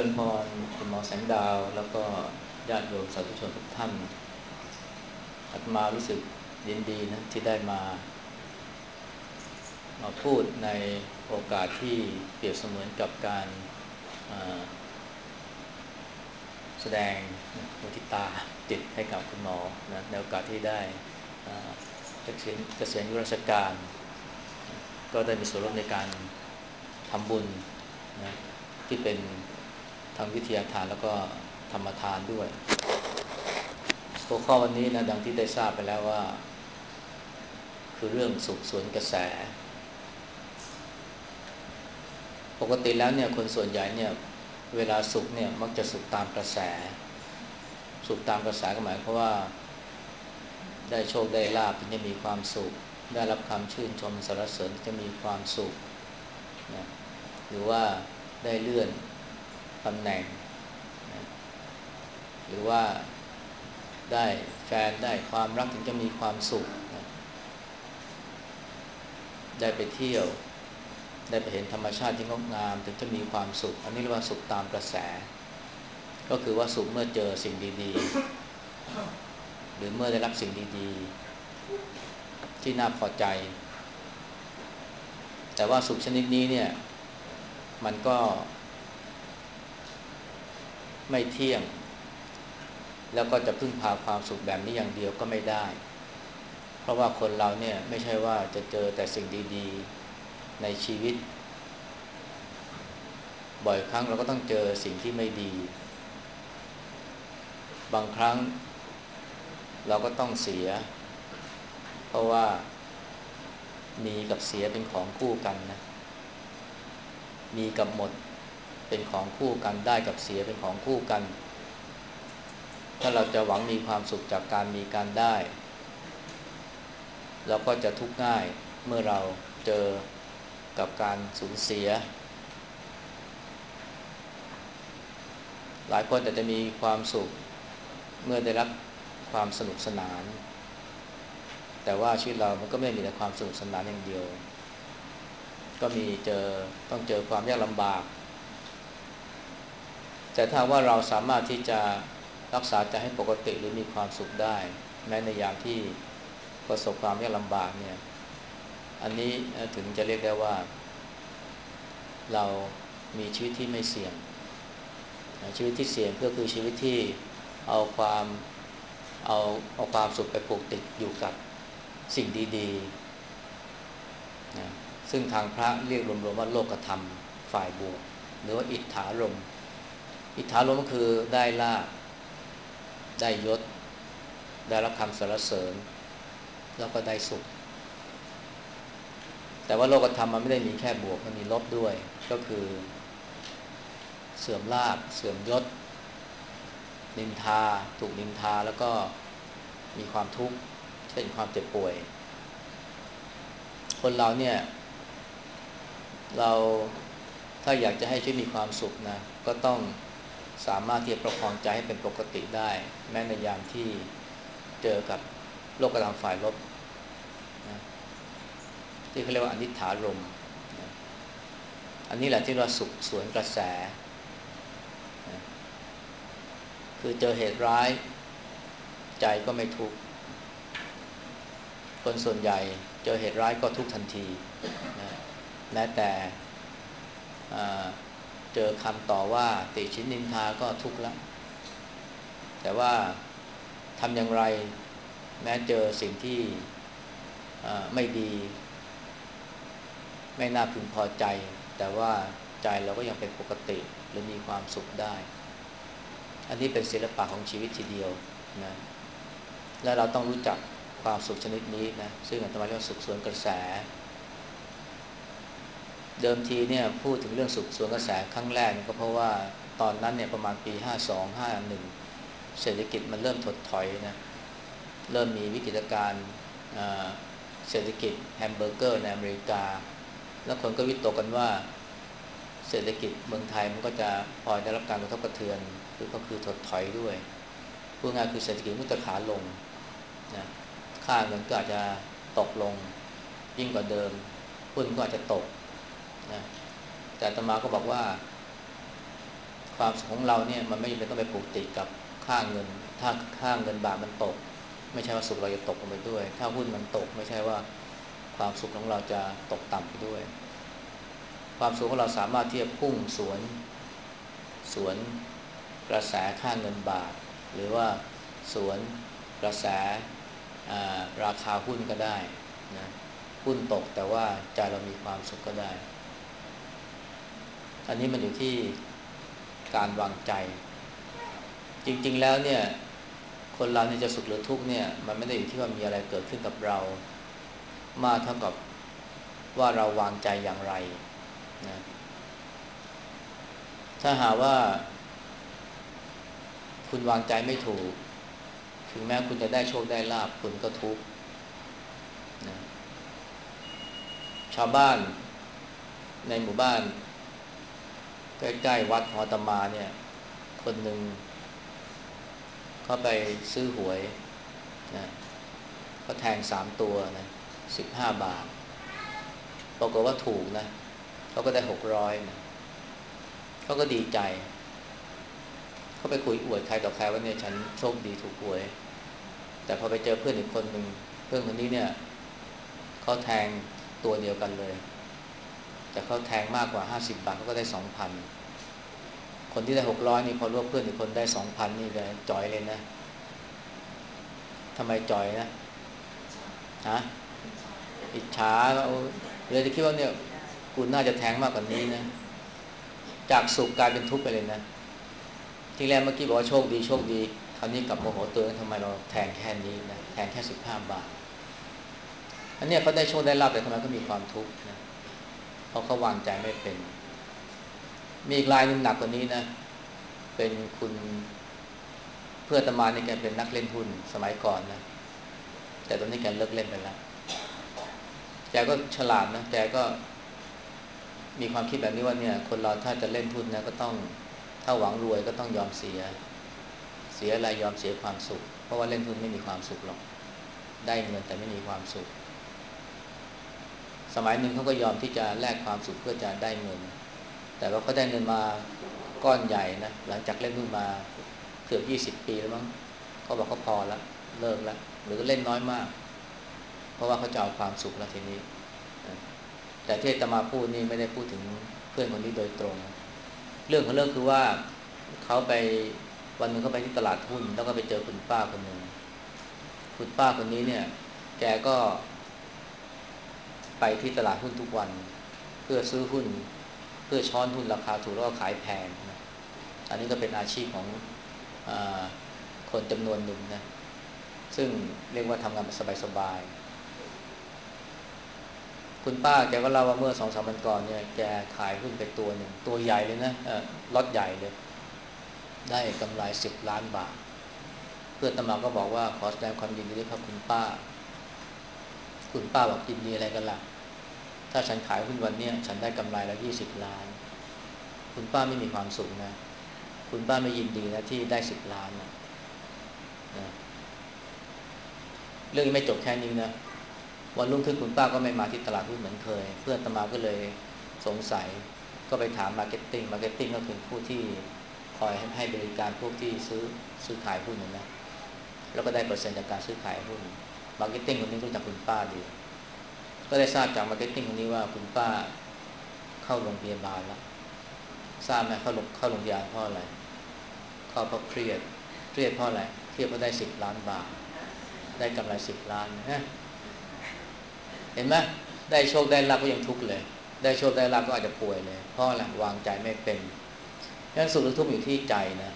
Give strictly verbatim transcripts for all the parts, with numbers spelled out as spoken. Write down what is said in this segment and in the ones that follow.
ริญพรคุณหมอแสงดาวแล้วก็ญาติโยมสาธุชนทุกท่านอาตมารู้สึกยินดีนะที่ได้มามาพูดในโอกาสที่เปรียบเสมือนกับการแสดงมุทิตาจิตให้กับคุณหมอนะในโอกาสที่ได้เกษียณเกษียณอายุราชการก็ได้มีส่วนร่วมในการทำบุญนะที่เป็นทางวิทยาทานแล้วก็ธรรมทานด้วยหัวข้อวันนี้นะดังที่ได้ทราบไปแล้วว่าคือเรื่องสุขสวนกระแสปกติแล้วเนี่ยคนส่วนใหญ่เนี่ยเวลาสุขเนี่ยมักจะสุขตามกระแสสุขตามกระแสก็หมายความว่าได้โชคได้ลาภถึงจะมีความสุขได้รับคำชื่นชมสรรเสริญจะมีความสุขนะหรือว่าได้เลื่อนตำแหน่งนะหรือว่าได้แฟนได้ความรักถึงจะมีความสุขนะได้ไปเที่ยวได้ไปเห็นธรรมชาติที่งดงามถึงจะมีความสุขอันนี้เรียกว่าสุขตามกระแสก็คือว่าสุขเมื่อเจอสิ่งดีๆหรือเมื่อได้รับสิ่งดีๆที่น่าพอใจแต่ว่าสุขชนิดนี้เนี่ยมันก็ไม่เที่ยงแล้วก็จะพึ่งพาความสุขแบบนี้อย่างเดียวก็ไม่ได้เพราะว่าคนเราเนี่ยไม่ใช่ว่าจะเจอแต่สิ่งดีๆในชีวิตบ่อยครั้งเราก็ต้องเจอสิ่งที่ไม่ดีบางครั้งเราก็ต้องเสียเพราะว่ามีกับเสียเป็นของคู่กันนะมีกับหมดเป็นของคู่กันได้กับเสียเป็นของคู่กันถ้าเราจะหวังมีความสุขจากการมีการได้เราก็จะทุกข์ง่ายเมื่อเราเจอกับการสูญเสียหลายคนอาจจะมีความสุขเมื่อได้รับความสนุกสนานแต่ว่าชีวิตเรามันก็ไม่มีแต่ความสนุกสนานอย่างเดียวก็มีเจอต้องเจอความยากลำบากแต่ถ้าว่าเราสามารถที่จะรักษาใจให้ปกติหรือมีความสุขได้แม้ในยามที่ประสบความยากลำบากเนี่ยอันนี้ถึงจะเรียกได้ว่าเรามีชีวิตที่ไม่เสี่ยงชีวิตที่เสี่ยงก็คือชีวิตที่เอาความเอาเอาความสุขไปผูกติดอยู่กับสิ่งดีๆนะซึ่งทางพระเรียกรวมๆว่าโลกธรรมฝ่ายบวกหรือว่าอิทธารมณ์อิทธารมณ์ก็คือได้ลาภได้ยศได้รับคำสรรเสริญแล้วก็ได้สุขแต่ว่าโลกธรรมมันไม่ได้มีแค่บวกมันมีลบด้วยก็คือเสื่อมลาภเสื่อมยศนินทาถูกนินทาแล้วก็มีความทุกข์เช่นความเจ็บป่วยคนเราเนี่ยเราถ้าอยากจะให้ชีวิตมีความสุขนะก็ต้องสามารถที่จะประคองใจให้เป็นปกติได้แม้ในยามที่เจอกับโลกธรรมฝ่ายลบนะที่เขาเรียกว่าอนิจฐารมณ์นะอันนี้แหละที่เราสุขสวนกระแสนะคือเจอเหตุร้ายใจก็ไม่ทุกข์คนส่วนใหญ่เจอเหตุร้ายก็ทุกข์ทันทีนะแม้แต่เจอคำต่อว่าติฉินนินทาก็ทุกข์แล้วแต่ว่าทำอย่างไรแม้เจอสิ่งที่ไม่ดีไม่น่าพึงพอใจแต่ว่าใจเราก็ยังเป็นปกติหรือมีความสุขได้อันนี้เป็นศิลปะของชีวิตทีเดียวนะและเราต้องรู้จักความสุขชนิดนี้นะซึ่งอาตมาเรียกว่าสุขสวนกระแสเดิมทีเนี่ยพูดถึงเรื่องสุขสวนกระแสครั้งแรกก็เพราะว่าตอนนั้นเนี่ยประมาณปีห้าสอง ห้าหนึ่งเศรษฐกิจมันเริ่มถดถอยนะเริ่มมีวิกฤตการณ์เศรษฐกิจแฮมเบอร์เกอร์ในอเมริกาแล้วคนก็วิตกกันว่าเศรษฐกิจเมืองไทยมันก็จะพลอยได้รับการกระทบกระเทือนคือก็คือถดถอยด้วยพูดง่ายคือเศรษฐกิจมันจะขาลงนะค่าเงินก็อาจจะตกลงยิ่งกว่าเดิมหุ้นก็อาจจะตกนะแต่อาตมาก็บอกว่าความสุขของเราเนี่ยมันไม่จำเป็นต้องไปผูกติดกับค่าเงินถ้าค่าเงินบาทมันตกไม่ใช่ว่าสุขเราจะตกลงไปด้วยถ้าหุ้นมันตกไม่ใช่ว่าความสุขของเราจะตกต่ำไปด้วยความสุขของเราสามารถที่จะพุ่งสวนสวนกระแสค่าเงินบาทหรือว่าสวนกระแสราคาหุ้นก็ได้นะหุ้นตกแต่ว่าใจเรามีความสุขก็ได้อันนี้มันอยู่ที่การวางใจจริงๆแล้วเนี่ยคนเราเนี่ยจะสุขหรือทุกข์เนี่ยมันไม่ได้อยู่ที่ว่ามีอะไรเกิดขึ้นกับเรามากเท่ากับว่าเราวางใจอย่างไรนะถ้าหากว่าคุณวางใจไม่ถูกถึงแม้คุณจะได้โชคได้ลาภคุณก็ทุกข์นะชาวบ้านในหมู่บ้านใกล้ๆวัดของอาตมาเนี่ยคนหนึ่งเขาไปซื้อหวยนะก็แทงสามตัวนะสิบห้าบาทปรากฏว่าถูกนะเขาก็ได้หกร้อยนะเขาก็ดีใจเขาไปคุยอวดใครต่อใครว่าเนี่ยฉันโชคดีถูกหวยแต่พอไปเจอเพื่อนอีกคนหนึ่งเพื่อนคนนี้เนี่ยเขาแทงตัวเดียวกันเลยแต่เขาแทงมากกว่าห้าสิบบาทเขาก็ได้ สองพัน คนที่ได้หกร้อยนี่พอรู้ว่าเพื่อนอีกคนได้ สองพัน นี่เลยจ่อยเลยนะทำไมจ่อยนะฮะอิจฉาเลยจะคิดว่าเนี่ยกูน่าจะแทงมากกว่านี้นะจากสุขกลายเป็นทุกข์ไปเลยนะที่แรกเมื่อกี้บอกว่าโชคดีโชคดีคราวนี้กลับโมโหตัวเองทำไมเราแทงแค่นี้นะแทงแค่สิบห้าบาทอันนี้เขาได้โชคได้ลาภแต่ทำไมก็มีความทุกข์นะเพราะเขาวางใจไม่เป็นมีอีกรายนึงหนักกว่านี้นะเป็นคุณเพื่อนอาตมานี่แกเป็นนักเล่นหุ้นสมัยก่อนนะแต่ตอนนี้แกเลิกเล่นไปแล้วแกก็ฉลาดนะแกก็มีความคิดแบบนี้ว่าเนี่ยคนเราถ้าจะเล่นหุ้นนะก็ต้องถ้าหวังรวยก็ต้องยอมเสียเสียอะไรยอมเสียความสุขเพราะว่าเล่นหุ้นไม่มีความสุขหรอกได้เงินแต่ไม่มีความสุขสมัยหนึ่งเขาก็ยอมที่จะแลกความสุขเพื่อจะได้เงินแต่ว่าเขาได้เงินมาก้อนใหญ่นะหลังจากเล่นหุ้นมาเกือบยี่สิบปีแล้วมั้งเขาบอกเขาพอแล้วเลิกแล้วหรือเล่นน้อยมากเพราะว่าเขาจะเอาความสุขแล้วทีนี้แต่ที่อาตมาพูดนี่ไม่ได้พูดถึงเพื่อนคนนี้โดยตรงเรื่องของเรื่องคือว่าเขาไปวันนึงเขาไปที่ตลาดหุ้นแล้วก็ไปเจอคุณป้าคนหนึ่งคุณป้าคนนี้เนี่ยแกก็ไปที่ตลาดหุ้นทุกวันเพื่อซื้อหุ้นเพื่อช้อนหุ้นราคาถูกแล้วก็ขายแพงนะอันนี้ก็เป็นอาชีพของอ่าคนจำนวนหนึ่งนะซึ่งเรียกว่าทำงานสบายๆคุณป้าแกก็เล่าว่าเมื่อสองสามวันก่อนเนี่ยแกขายหุ้นไปตัวหนึ่งตัวใหญ่เลยนะเออล็อตใหญ่เลยได้กำไรสิบล้านบาทเพื่อนตมาก็บอกว่าขอแสดงความยินดีด้วยครับคุณป้าคุณป้าบอกยินดีอะไรกันล่ะถ้าฉันขายหุ้นวันนี้ฉันได้กำไรแล้วยี่สิบล้านคุณป้าไม่มีความสุขนะคุณป้าไม่ยินดีนะที่ได้สิบล้านนะนะเรื่องนี้ไม่จบแค่นี้นะวันรุ่งขึ้นคุณป้าก็ไม่มาที่ตลาดหุ้นเหมือนเคยเพื่อนตมาก็เลยสงสัยก็ไปถามมาร์เก็ตติ้งมาร์เก็ตติ้งก็คือผู้ที่คอยให้บริการพวกที่ซื้อซื้อขายหุ้นนะนะแล้วก็ได้เปอร์เซ็นต์จากการซื้อขายหุ้นมาร์เก็ตติ้งคนนี้รู้จักคุณป้าดีก็ได้ทราบจากมาร์เก็ตติ้งคนนี้ว่าคุณป้าเข้าโรงพยาบาลแล้วทราบไหมเข้าโรงเข้าโรงพยาบาลเพราะอะไรเข้าเพราะเครียดเครียดเพราะอะไรเครียดเพราะได้สิบล้านบาทได้กำไรสิบล้านนะเห็นไหมได้โชคได้ลาภก็ยังทุกข์เลยได้โชคได้ลาภก็อาจจะป่วยเลยเพราะอะไรวางใจไม่เป็นงั้นสุขหรือทุกข์อยู่ที่ใจนะ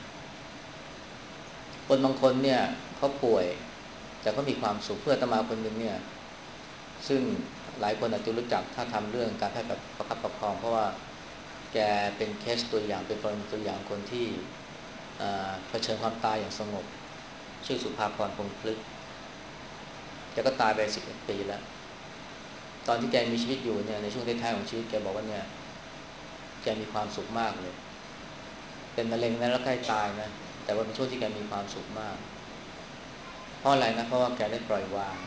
คนบางคนเนี่ยเขาป่วยแต่เขามีความสุขเพื่ออาตมาคนหนึ่งเนี่ยซึ่งหลายคนอาจจะรู้จักถ้าทำเรื่องการแพทย์แบบประคับประคองเพราะว่าแกเป็นเคสตัวอย่างเป็นกรณีตัวอย่างคนที่เผชิญความตายอย่างสงบชื่อสุภาพรพงษ์พฤกษ์แกก็ตายไปสิบเอ็ดปีแล้วตอนที่แกมีชีวิตอยู่เนี่ยในช่วงท้ายๆของชีวิตแกบอกว่าเนี่ยแกมีความสุขมากเลยเป็นมะเร็งนะแล้วใกล้ตายนะแต่ว่าเป็นช่วงที่แกมีความสุขมากเพราะอะไรนะเพราะว่าแกได้ปล่อยวาง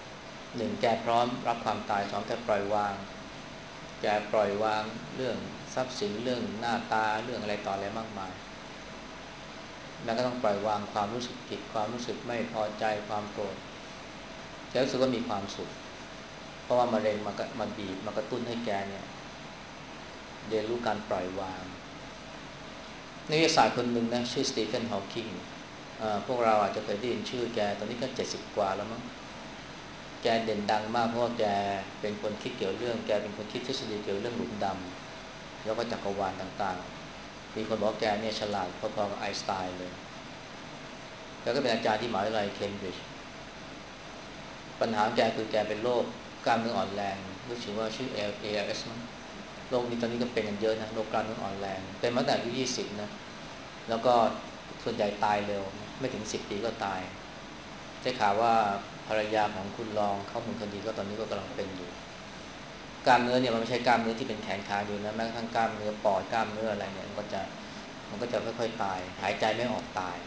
หนึ่งแกพร้อมรับความตายสองแกปล่อยวางแกปล่อยวางเรื่องททรัพย์สินเรื่องหน้าตาเรื่องอะไรต่ออะไรมากมายแม้ก็ต้องปล่อยวางความรู้สึกผิดความรู้สึกไม่พอใจความโกรธแกรู้สึกว่ามีความสุขเพราะว่ามะเร็งมากมาบีบมากระตุ้นให้แกเนี่ยเรียนรู้การปล่อยวางนักวิทยาศาสตร์คนหนึ่งนะชื่อสตีเฟนฮอว์กิงพวกเราอาจจะเคยได้ยินชื่อแกตอนนี้ก็เจ็ดสิบกว่าแล้วมั้งแกเด่นดังมากเพราะว่าแกเป็นคนคิดเกี่ยวเรื่องแกเป็นคนคิดทฤษฎีเกี่ยวเรื่องหลุมดำแล้วก็จักรวาลต่างๆมีคนบอกแกเนี่ยฉลาดพอๆกับไอน์สไตน์เลยแกก็เป็นอาจารย์ที่มหาวิทยาลัยเคมบริดจ์ปัญหาแกคือแกเป็นโรคกล้ามเนื้ออ่อนแรงรู้สึกว่าชื่อ เอ แอล เอส มั้งโรคนี้ตอนนี้ก็เป็นกันเยอะนะโรคกล้ามเนื้ออ่อนแรงเป็นมาตั้งแต่อายุยี่สิบนะแล้วก็ส่วนใหญ่ตายเร็วไม่ถึงสิบปีก็ตายได้ข่าวว่าภรรยาของคุณรองเข้ามูลคดีก็ตอนนี้ก็กำลังเป็นอยู่กล้ามเนื้อเนี่ยมันไม่ใช่กล้ามเนื้อที่เป็นแขนขาอยู่นะแม้กระทั่งกล้ามเนื้อปอดกล้ามเนื้ออะไรเนี่ยมันก็จะมันก็จะค่อยๆตายหายใจไม่ออกตาย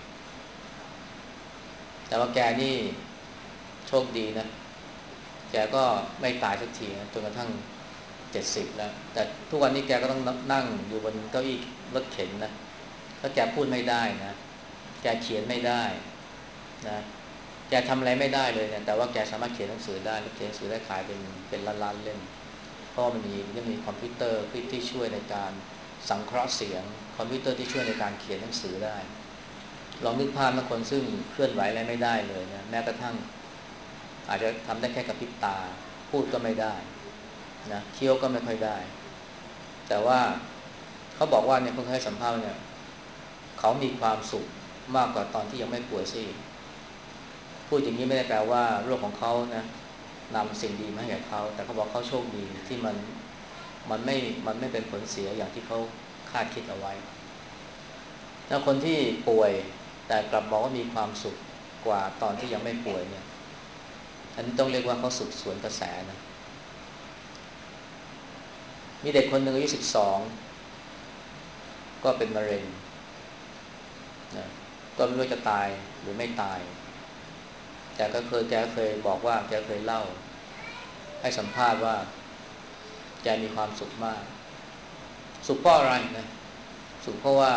แต่ว่าแกนี่โชคดีนะแกก็ไม่ตายสักทีนะจนกระทั่งเจ็ดสิบแล้วแต่ทุกวันนี้แกก็ต้องนั่งอยู่บนเก้าอี้รถเข็นนะถ้าแกพูดไม่ได้นะแกเขียนไม่ได้นะแกทำอะไรไม่ได้เลยเนี่ยแต่ว่าแกสามารถเขียนหนังสือได้และเขียนหนังสือได้ขายเป็นเป็นล้านๆเล่มเพราะมันมีมันมีคอมพิวเตอร์ที่ช่วยในการสังเคราะห์เสียงคอมพิวเตอร์ที่ช่วยในการเขียนหนังสือได้ลองนึกภาพนะคนซึ่งเคลื่อนไหวอะไรไม่ได้เลยนะแม้กระทั่งอาจจะทำได้แค่กระพริบตาพูดก็ไม่ได้นะเคี้ยวก็ไม่ค่อยได้แต่ว่าเขาบอกว่าเนี่ยคนให้สัมภาษณ์เนี่ยเขามีความสุขมากกว่าตอนที่ยังไม่ป่วยซิพูดอย่างนี้ไม่ได้แปลว่าโรคของเขานะนำสิ่งดีมาให้แก่เขาแต่เขาบอกเขาโชคดีที่มันมันไม่มันไม่เป็นผลเสียอย่างที่เขาคาดคิดเอาไว้ถ้าคนที่ป่วยแต่กลับบอกว่ามีความสุขกว่าตอนที่ยังไม่ป่วยเนี่ยอันนี้ต้องเรียกว่าเขาสุขสวนกระแสนะมีเด็กคนหนึ่งอายุสิบสองก็เป็นมะเร็งนะก็ไม่รู้จะตายหรือไม่ตายแต่ก็เคยแกเคยบอกว่าแกเคยเล่าให้สัมภาษณ์ว่าแกมีความสุขมากสุขเพราะอะไรนะสุขเพราะว่า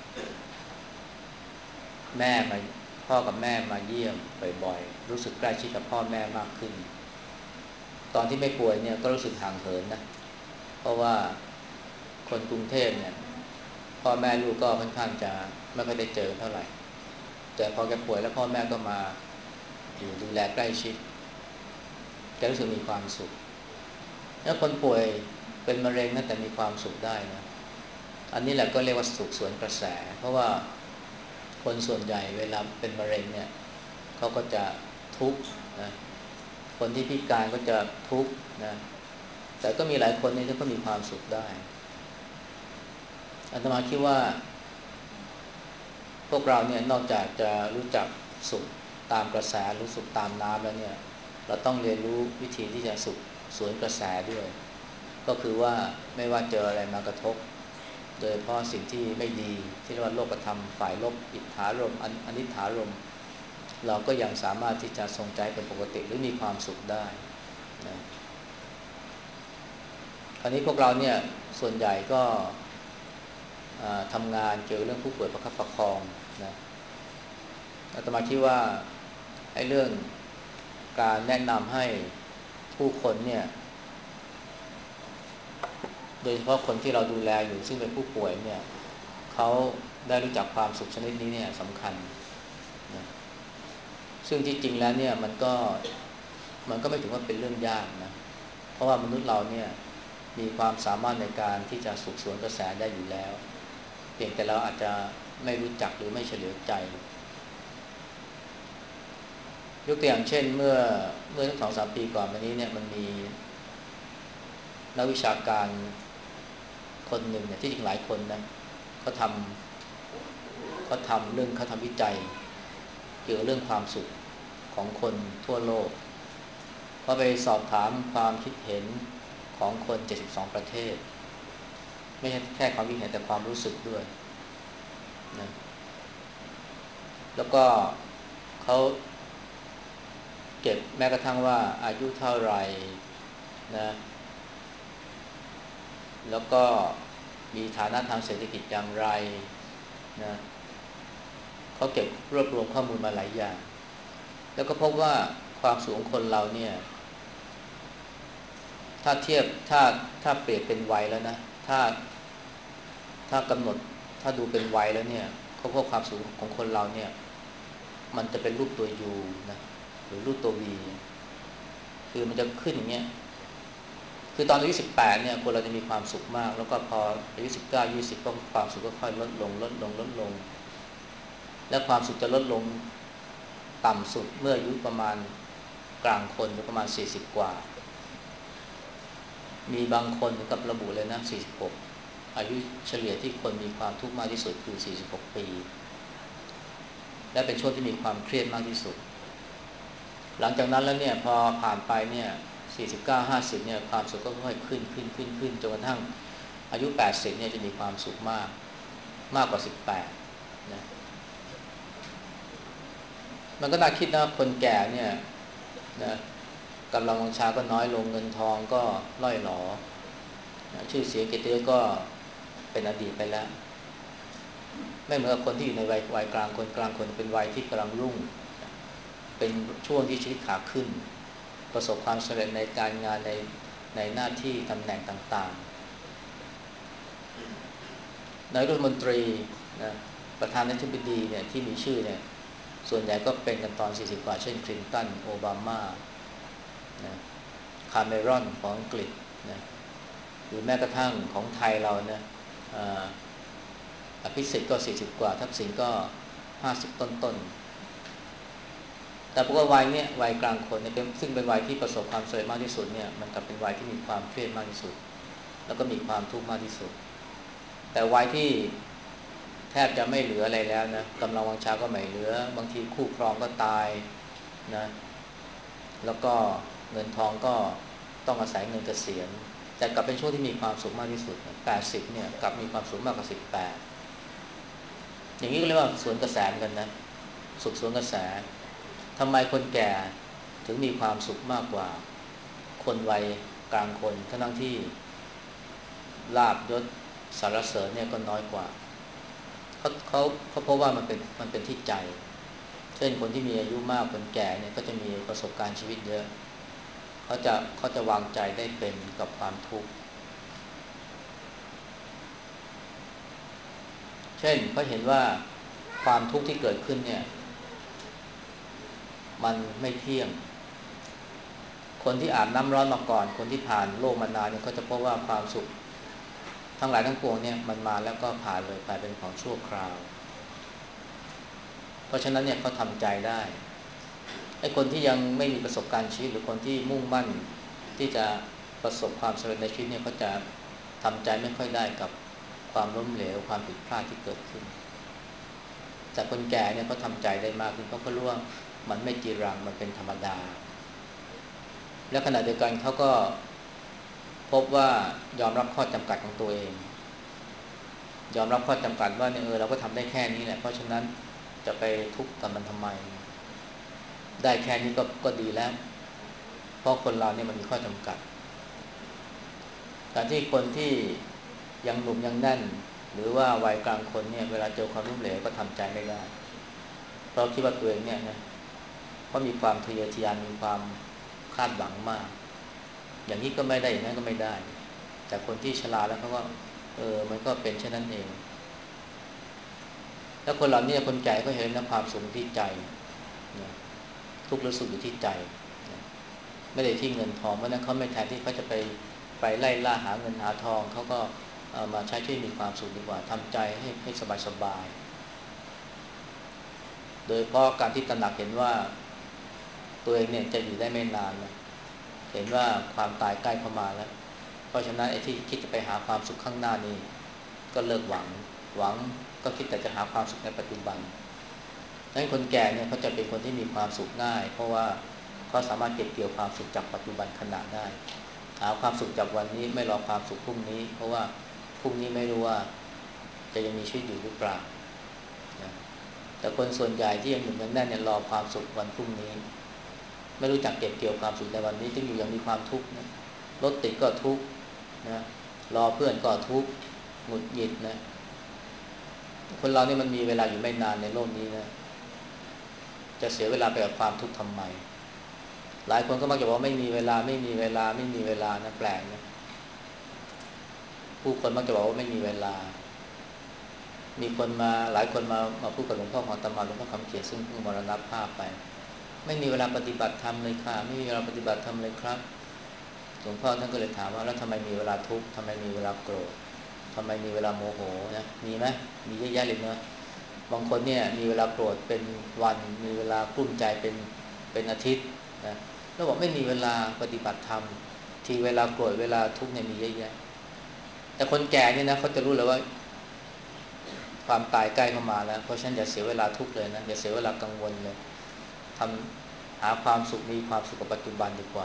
แม่มาพ่อกับแม่มาเยี่ยมบ่อยๆรู้สึกใกล้ชิดกับพ่อแม่มากขึ้นตอนที่ไม่ป่วยเนี่ยก็รู้สึกห่างเหินนะเพราะว่าคนกรุงเทพเนี่ยพ่อแม่ลูกก็ค่อนข้างจะไม่ค่อยได้เจอเท่าไหร่แต่พอแกป่วยแล้วพ่อแม่ก็มาอยู่ดูแลใกล้ชิดแกรู้สึกมีความสุขแล้วคนป่วยเป็นมะเร็งนะแต่มีความสุขได้นะอันนี้แหละก็เรียกว่าสุขสวนกระแสเพราะว่าคนส่วนใหญ่เวลาเป็นมะเร็งเนี่ยเขาก็จะทุกข์นะคนที่พิการก็จะทุกข์นะแต่ก็มีหลายคนนี่ที่ก็มีความสุขได้อาตมาคิดว่าพวกเราเนี่ยนอกจากจะรู้จักสุขตามกระแสหรือสุขตามน้ำแล้วเนี่ยเราต้องเรียนรู้วิธีที่จะสุขสวนกระแสด้วยก็คือว่าไม่ว่าเจออะไรมากระทบโดยเฉพาะสิ่งที่ไม่ดีที่เรียกว่าโลกธรรมฝ่ายลบอิทธารมอนิถารมเราก็ยังสามารถที่จะทรงใจเป็นปกติหรือมีความสุขได้นะคราวนี้พวกเราเนี่ยส่วนใหญ่ก็ทำงานเกี่ยวเรื่องผู้ป่วยประคับประคองนะอาตมาคิดว่าไอ้เรื่องการแนะนำให้ผู้คนเนี่ยโดยเฉพาะคนที่เราดูแลอยู่ซึ่งเป็นผู้ป่วยเนี่ยเขาได้รู้จักความสุขชนิดนี้เนี่ยสำคัญนะซึ่งที่จริงแล้วเนี่ยมันก็มันก็ไม่ถึงว่าเป็นเรื่องยากนะเพราะว่ามนุษย์เราเนี่ยมีความสามารถในการที่จะสุขสวนกระแสได้อยู่แล้วเพียงแต่เราอาจจะไม่รู้จักหรือไม่เฉลียวใจยกตัวอย่างเช่นเมื่อเมื่อสองสามปีก่อนมานี้เนี่ยมันมีนักวิชาการคนหนึ่งเนี่ยที่จริงหลายคนนะเขาทำเขาทำเรื่องเขาทำวิจัยเกี่ยวกับเรื่องความสุขของคนทั่วโลกเขาไปสอบถามความคิดเห็นของคนเจ็ดสิบสองประเทศไม่ใช่แค่ความคิดเห็นแต่ความรู้สึกด้วยนะแล้วก็เขาเก็บแม้กระทั่งว่าอายุเท่าไหร่นะแล้วก็มีฐานะทางเศรษฐกิจอย่างไรนะเขาเก็บรวบรวมข้อมูลมาหลายอย่างแล้วก็พบว่าความสูงของคนเราเนี่ยถ้าเทียบถ้าถ้าเปรียบเป็นวัยแล้วนะถ้าถ้ากำหนดถ้าดูเป็นวัยแล้วเนี่ยเขาพบความสูงของคนเราเนี่ยมันจะเป็นรูปตัว U นะหรือรูปตัว V คือมันจะขึ้นอย่างเงี้ยคือตอนอายุสิบแปดเนี่ยคนเราจะมีความสุขมากแล้วก็พออายุสิบเก้า ยี่สิบก็ความสุขก็ค่อยลดลงลดลงลดลงและความสุขจะลดลงต่ำสุดเมื่ออายุประมาณกลางคนประมาณสี่สิบกว่ามีบางคนกับระบุเลยนะสี่สิบหกอายุเฉลี่ยที่คนมีความทุกข์มากที่สุดคือสี่สิบหกปีและเป็นช่วงที่มีความเครียดมากที่สุดหลังจากนั้นแล้วเนี่ยพอผ่านไปเนี่ยสี่สิบเก้า ห้าสิบเนี่ยความสุขก็ค่อยขึ้นขึ้นขึ้นขึ้นจนกระทั่งอายุแปดสิบเนี่ยจะมีความสุขมากมากกว่าสิบแปดนะมันก็น่าคิดนะคนแก่เนี่ยนะกำลังวังชาก็น้อยลงเงินทองก็ล่อยหลอนะชื่อเสียงเกียรติยศก็เป็นอดีตไปแล้วไม่เหมือนกับคนที่อยู่ในวัยวัยกลางคนกลางคนเป็นวัยที่กำลังรุ่งเป็นช่วงที่ชีวิตขาขึ้นประสบความสำเร็จในการงานในในหน้าที่ตำแหน่งต่างๆนายรัฐมนตรีนะประธานาธิบดีเนี่ยที่มีชื่อเนี่ยส่วนใหญ่ก็เป็นกันตอนสี่สิบกว่าเช่นคลินตันโอบามานะคาเมรอนของอังกฤษนะหรือแม้กระทั่งของไทยเรานะอภิสิทธิ์ก็สี่สิบกว่าทักษิณก็ห้าสิบต้นๆแต่พวกวัยเนี่ยวัยกลางคนเนี่ยซึ่งเป็นวัยที่ประสบความสำเร็จมากที่สุดเนี่ยมันกลับเป็นวัยที่มีความเครียดมากที่สุดแล้วก็มีความทุกข์มากที่สุดแต่วัยที่แทบจะไม่เหลืออะไรแล้วนะกำลังวังชาก็ไม่เหลือบางทีคู่ครองก็ตายนะแล้วก็เงินทองก็ต้องอาศัยเงินเกษียณแต่กลับเป็นช่วงที่มีความสุขมากที่สุดแปดสิบเนี่ยกลับมีความสุขมากกว่าสิบแปดอย่างนี้ก็เรียกว่าสวนกระแสกันนะสุขสวนกระแสทำไมคนแก่ถึงมีความสุขมากกว่าคนวัยกลางคนทั้งที่ลาภยศสรรเสริญเนี่ยก็น้อยกว่าเขาเขาเขาพบว่ามันเป็นมันเป็นที่ใจเช่นคนที่มีอายุมากคนแก่เนี่ยก็จะมีประสบการณ์ชีวิตเยอะเขาจะเขาจะวางใจได้เป็นกับความทุกข์เช่นเขาเห็นว่าความทุกข์ที่เกิดขึ้นเนี่ยมันไม่เที่ยงคนที่อาบน้ำร้อนมาก่อนคนที่ผ่านโลกมานานเนี่ยเขาจะพบว่าความสุขทั้งหลายทั้งปวงเนี่ยมันมาแล้วก็ผ่านเลยไปเป็นของชั่วคราวเพราะฉะนั้นเนี่ยเขาทำใจได้ไอ้คนที่ยังไม่มีประสบการณ์ชีวิตหรือคนที่มุ่งมั่นที่จะประสบความสำเร็จในชีวิตเนี่ยเขาจะทำใจไม่ค่อยได้กับความล้มเหลวความผิดพลาดที่เกิดขึ้นแต่คนแก่เนี่ยเขาทำใจได้มากขึ้นเพราะเขารู้ว่ามันไม่จีรังมันเป็นธรรมดาและขณะเดียวกันเขาก็พบว่ายอมรับข้อจำกัดของตัวเองยอมรับข้อจำกัดว่าเนี่ยเออเราก็ทำได้แค่นี้แหละเพราะฉะนั้นจะไปทุกข์กับมันทำไมได้แค่นี้ก็ก็ดีแล้วเพราะคนเราเนี่ยมันมีข้อจำกัดการที่คนที่ยังหนุ่มยังแน่นหรือว่าวัยกลางคนเนี่ยเวลาเจอความล้มเหลวก็ทำใจไม่ได้เพราะคิดว่าตัวเองเนี่ยนะเพราะมีความทะเยอทะยานมีความคาดหวังมากอย่างนี้ก็ไม่ได้อย่างนั้นก็ไม่ได้แต่คนที่ชราแล้วเขาก็เออมันก็เป็นเช่นนั้นเองแล้วคนเหล่านี้คนแก่ก็เห็นนะความสุขที่ใจนะทุกข์หรือสุขอยู่ที่ใจนะไม่ได้ที่เงินทองเพราะนั้นเขาไม่แทนที่เขาจะไปไปไล่ล่าหาเงินหาทองเขาก็เอามาใช้ชีวิตมีความสุขดีกว่าทำใจให้ให้สบายๆโดยเพราะการที่ตระหนักเห็นว่าตัวเองเนี่ยจะอยู่ได้ไม่นานนะเห็นว่าความตายใกล้เข้ามาแล้วเพราะฉะนั้นไอ้ที่คิดจะไปหาความสุขข้างหน้านี่ก็เลิกหวังหวังก็คิดแต่จะหาความสุขในปัจจุบันดังนั้นคนแก่เนี่ยเขาจะเป็นคนที่มีความสุขง่ายเพราะว่าเขาสามารถเก็บเกี่ยวความสุขจากปัจจุบันขณะได้หาความสุขจากวันนี้ไม่รอความสุขพรุ่งนี้เพราะว่าพรุ่งนี้ไม่รู้ว่าจะยังมีชีวิตอยู่หรือเปล่านะแต่คนส่วนใหญ่ที่ยังหนุ่มยังแน่นเนี่ยรอความสุขวันพรุ่งนี้ไม่รู้จักเก็บเกี่ยวความสุขในวันนี้จึงอยู่ยังมีความทุกข์นะรถติดก็ทุกข์นะรอเพื่อนก็ทุกข์หงุดหงิดนะคนเรานี่มันมีเวลาอยู่ไม่นานในโลกนี้นะจะเสียเวลาไปกับความทุกข์ทำไมหลายคนก็มักจะบอกว่าไม่มีเวลาไม่มีเวลาไม่มีเวลานะแปลกนะผู้คนมักจะบอกว่าไม่มีเวลามีคนมาหลายคนมามาพูดกับหลวงพ่อของอาตมาหลวงพ่อคำเขียนซึ่งเพิ่งมรณภาพไปไม่มีเวลาปฏิบัติธรรมเลยค่ะไม่มีเวลาปฏิบัติธรรมเลยครับหลวงพ่อท่านก็เลยถามว่าแล้วทำไมมีเวลาทุกข์ทำไมมีเวลาโกรธทำไมมีเวลาโมโหนะมีไหมมีเยอะแยะเลยเนอะบางคนเนี่ยมีเวลาโกรธเป็นวันมีเวลากลุ้มใจเป็นเป็นอาทิตย์นะแล้วบอกไม่มีเวลาปฏิบัติธรรมที่เวลาโกรธเวลาทุกข์เนี่ยมีเยอะแยะแต่คนแก่เนี่ยนะเขาจะรู้เลยว่าความตายใกล้เข้ามาแล้วเพราะฉะนั้นอย่าเสียเวลาทุกข์เลยนะอย่าเสียเวลากังวลเลยทำหาความสุขมีความสุขกับปัจจุบันดีกว่า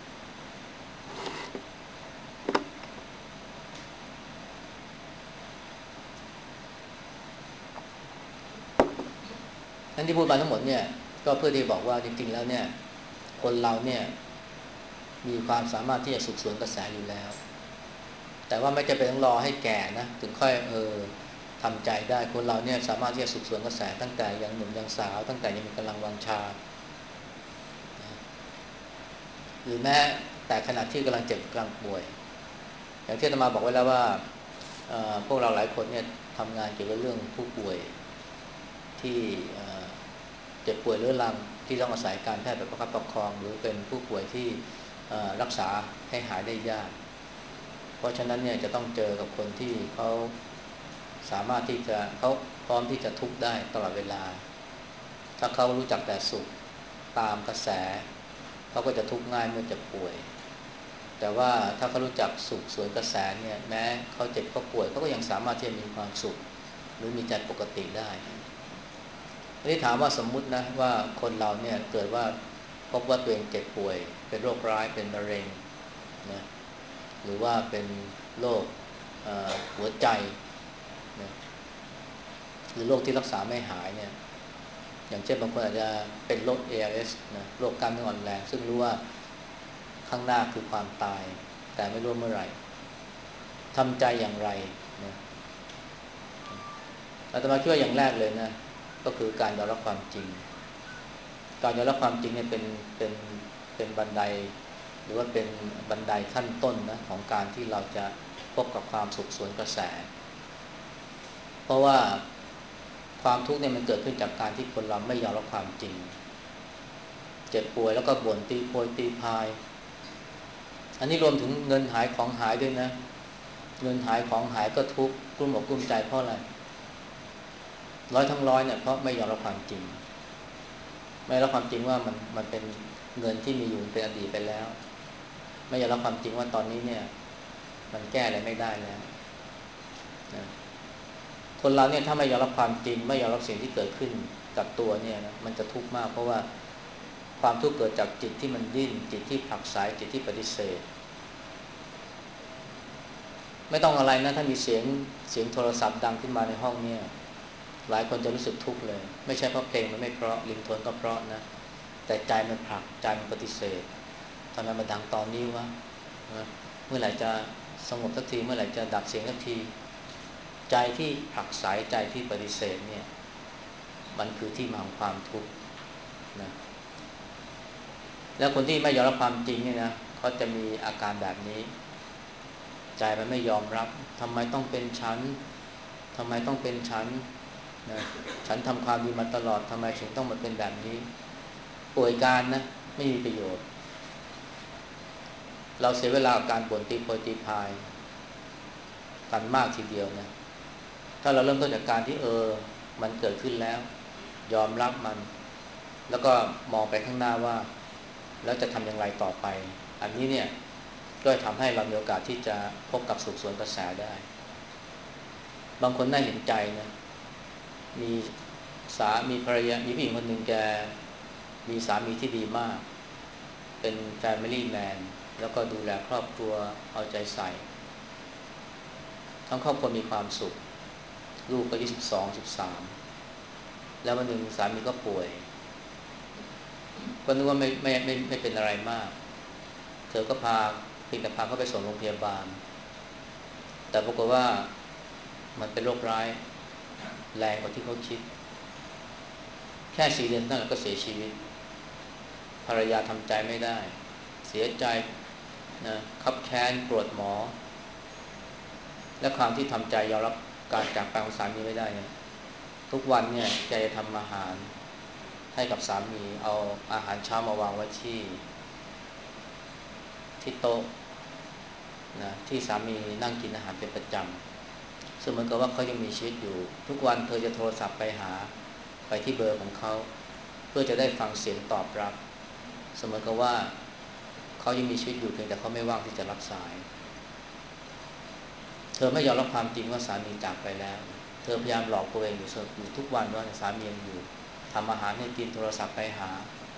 ทั้งที่พูดมาทั้งหมดเนี่ยก็เพื่อที่บอกว่าจริงๆแล้วเนี่ยคนเราเนี่ยมีความสามารถที่จะสืบสวนกระแสอยู่แล้วแต่ว่าไม่จำเป็นต้องรอให้แก่นะถึงค่อยเออทำใจได้คนเราเนี่ยสามารถที่จะสืบสวนกระแสตั้งแต่ยังหนุ่มยังสาวตั้งแต่ยังมีกำลังวังชาหรือแม้แต่ขณะที่กำลังเจ็บกำลังป่วยอย่างที่อาตมาบอกไว้แล้วว่าพวกเราหลายคนเนี่ยทำงานเกี่ยวกับเรื่องผู้ป่วยที่เจ็บป่วยเรื้อรังที่ต้องอาศัยการแพทย์แบบประคับประคองหรือเป็นผู้ป่วยที่รักษาให้หายได้ยากเพราะฉะนั้นเนี่ยจะต้องเจอกับคนที่เขาสามารถที่จะเขาพร้อมที่จะทุกข์ได้ตลอดเวลาถ้าเขารู้จักแต่สุขตามกระแสเขาก็จะทุกข์ง่ายเมื่อเจ็บป่วยแต่ว่าถ้าเขารู้จักสุขสวนกระแสเนี่ยแม้เขาเจ็บเขาป่วยเขาก็ยังสามารถที่จะมีความสุขหรือมีใจปกติได้ทีนี้ถามว่าสมมุตินะว่าคนเราเนี่ยเกิดว่าพบว่าตัวเองเจ็บป่วยเป็นโรคร้ายเป็นมะเร็งนะหรือว่าเป็นโรคหัวใจนะหรือโรคที่รักษาไม่หายเนี่ยอย่างเช่นบางคนอาจจะเป็นโรค เอ แอล เอส นะโรคกล้ามเนื้ออ่อนแรงซึ่งรู้ว่าข้างหน้าคือความตายแต่ไม่รู้เมื่อไหร่ทำใจอย่างไรนะอาตมาคิดว่าอย่างแรกเลยนะก็คือการยอมรับความจริงการยอมรับความจริงเนี่ยเป็นเป็นเป็นบันไดหรือว่าเป็นบันไดขั้นต้นนะของการที่เราจะพบกับความสุขสวนกระแสเพราะว่าความทุกข์เนี่ยมันเกิดขึ้นจากการที่คนเราไม่ยอมรับความจริงเจ็บป่วยแล้วก็บ่นตีโพยตีพายอันนี้รวมถึงเงินหายของหายด้วยนะเงินหายของหายก็ทุกข์กลุ้มอกกลุ้มใจเพราะอะไรร้อยทั้งร้อยเนี่ยเพราะไม่ยอมรับความจริงไม่รับความจริงว่ามันมันเป็นเงินที่มีอยู่เป็นอดีตไปแล้วไม่ยอมรับความจริงว่าตอนนี้เนี่ยมันแก้อะไรไม่ได้แล้วนะคนเราเนี่ยถ้าไม่ยอมรับความจริงไม่ยอมรับสิ่งที่เกิดขึ้นกับตัวเนี่ยนะมันจะทุกข์มากเพราะว่าความทุกข์เกิดจากจิตที่มันดิ้นจิตที่ผลักไสจิตที่ปฏิเสธไม่ต้องอะไรนะถ้ามีเสียงเสียงโทรศัพท์ดังขึ้นมาในห้องเนี่ยหลายคนจะรู้สึกทุกข์เลยไม่ใช่เพราะเพลงมันไม่เพราะริงโทนก็เพราะนะแต่ใจมันผลักใจมันปฏิเสธทำไมมันดังตอนนี้วะเมื่อไหร่จะสงบสักทีเมื่อไหร่จะดับเสียงสักทีใจที่ผลักไสใจที่ปฏิเสธเนี่ยมันคือที่มาของความทุกข์นะแล้วคนที่ไม่ยอมรับความจริงเนี่ยนะเขาจะมีอาการแบบนี้ใจมันไม่ยอมรับทำไมต้องเป็นฉันทำไมต้องเป็นฉันนะฉันทำความดีมาตลอดทำไมฉันต้องมาเป็นแบบนี้ป่วยการนะไม่มีประโยชน์เราเสียเวลากับการบ่นตีโพยตีพายกันมากทีเดียวนะถ้าเราเริ่มต้นจากการที่เออมันเกิดขึ้นแล้วยอมรับมันแล้วก็มองไปข้างหน้าว่าแล้วจะทำอย่างไรต่อไปอันนี้เนี่ยก็ทำให้เรามีโอกาสที่จะพบกับสุขสวนกระแสได้บางคนน่าเห็นใจนะมีสามีภรรยามีผู้หญิงคนหนึ่งแกมีสามีที่ดีมากเป็น family man แล้วก็ดูแลครอบครัวเอาใจใส่ทั้งครอบครัวมีความสุขลูกก็อายุสิบสอง สิบสามแล้ววันหนึ่งสามีก็ป่วยก็นึกว่าไม่ไม่ไม่ไม่เป็นอะไรมากเธอก็พาเพียงแต่พาเขาไปส่งโรงพยาบาลแต่ปรากฏว่ามันเป็นโรคร้ายแรงกว่าที่เขาคิดแค่สี่เดือนนั่นก็เสียชีวิตภรรยาทำใจไม่ได้เสียใจนะคับแค้นโกรธหมอและความที่ทำใจยอมรับการจากไปของสามีไม่ได้เนี่ยทุกวันเนี่ยแกจะทำอาหารให้กับสามีเอาอาหารเช้ามาวางไว้ที่ที่โต๊ะนะที่สามีนั่งกินอาหารเป็นประจำซึ่งเหมือนกับว่าเขายังมีชีวิตอยู่ทุกวันเธอจะโทรศัพท์ไปหาไปที่เบอร์ของเขาเพื่อจะได้ฟังเสียงตอบรับเสมอกับว่าเขายังมีชีวิตอยู่เพียงแต่เขาไม่ว่างที่จะรับสายเธอไม่ยอมรับความจริงว่าสามีจากไปแล้วเธอพยายามหลอกตัวเองอยู่อยู่ทุกวันว่าสามียังอยู่ทำอาหารให้กินโทรศัพท์ไปหา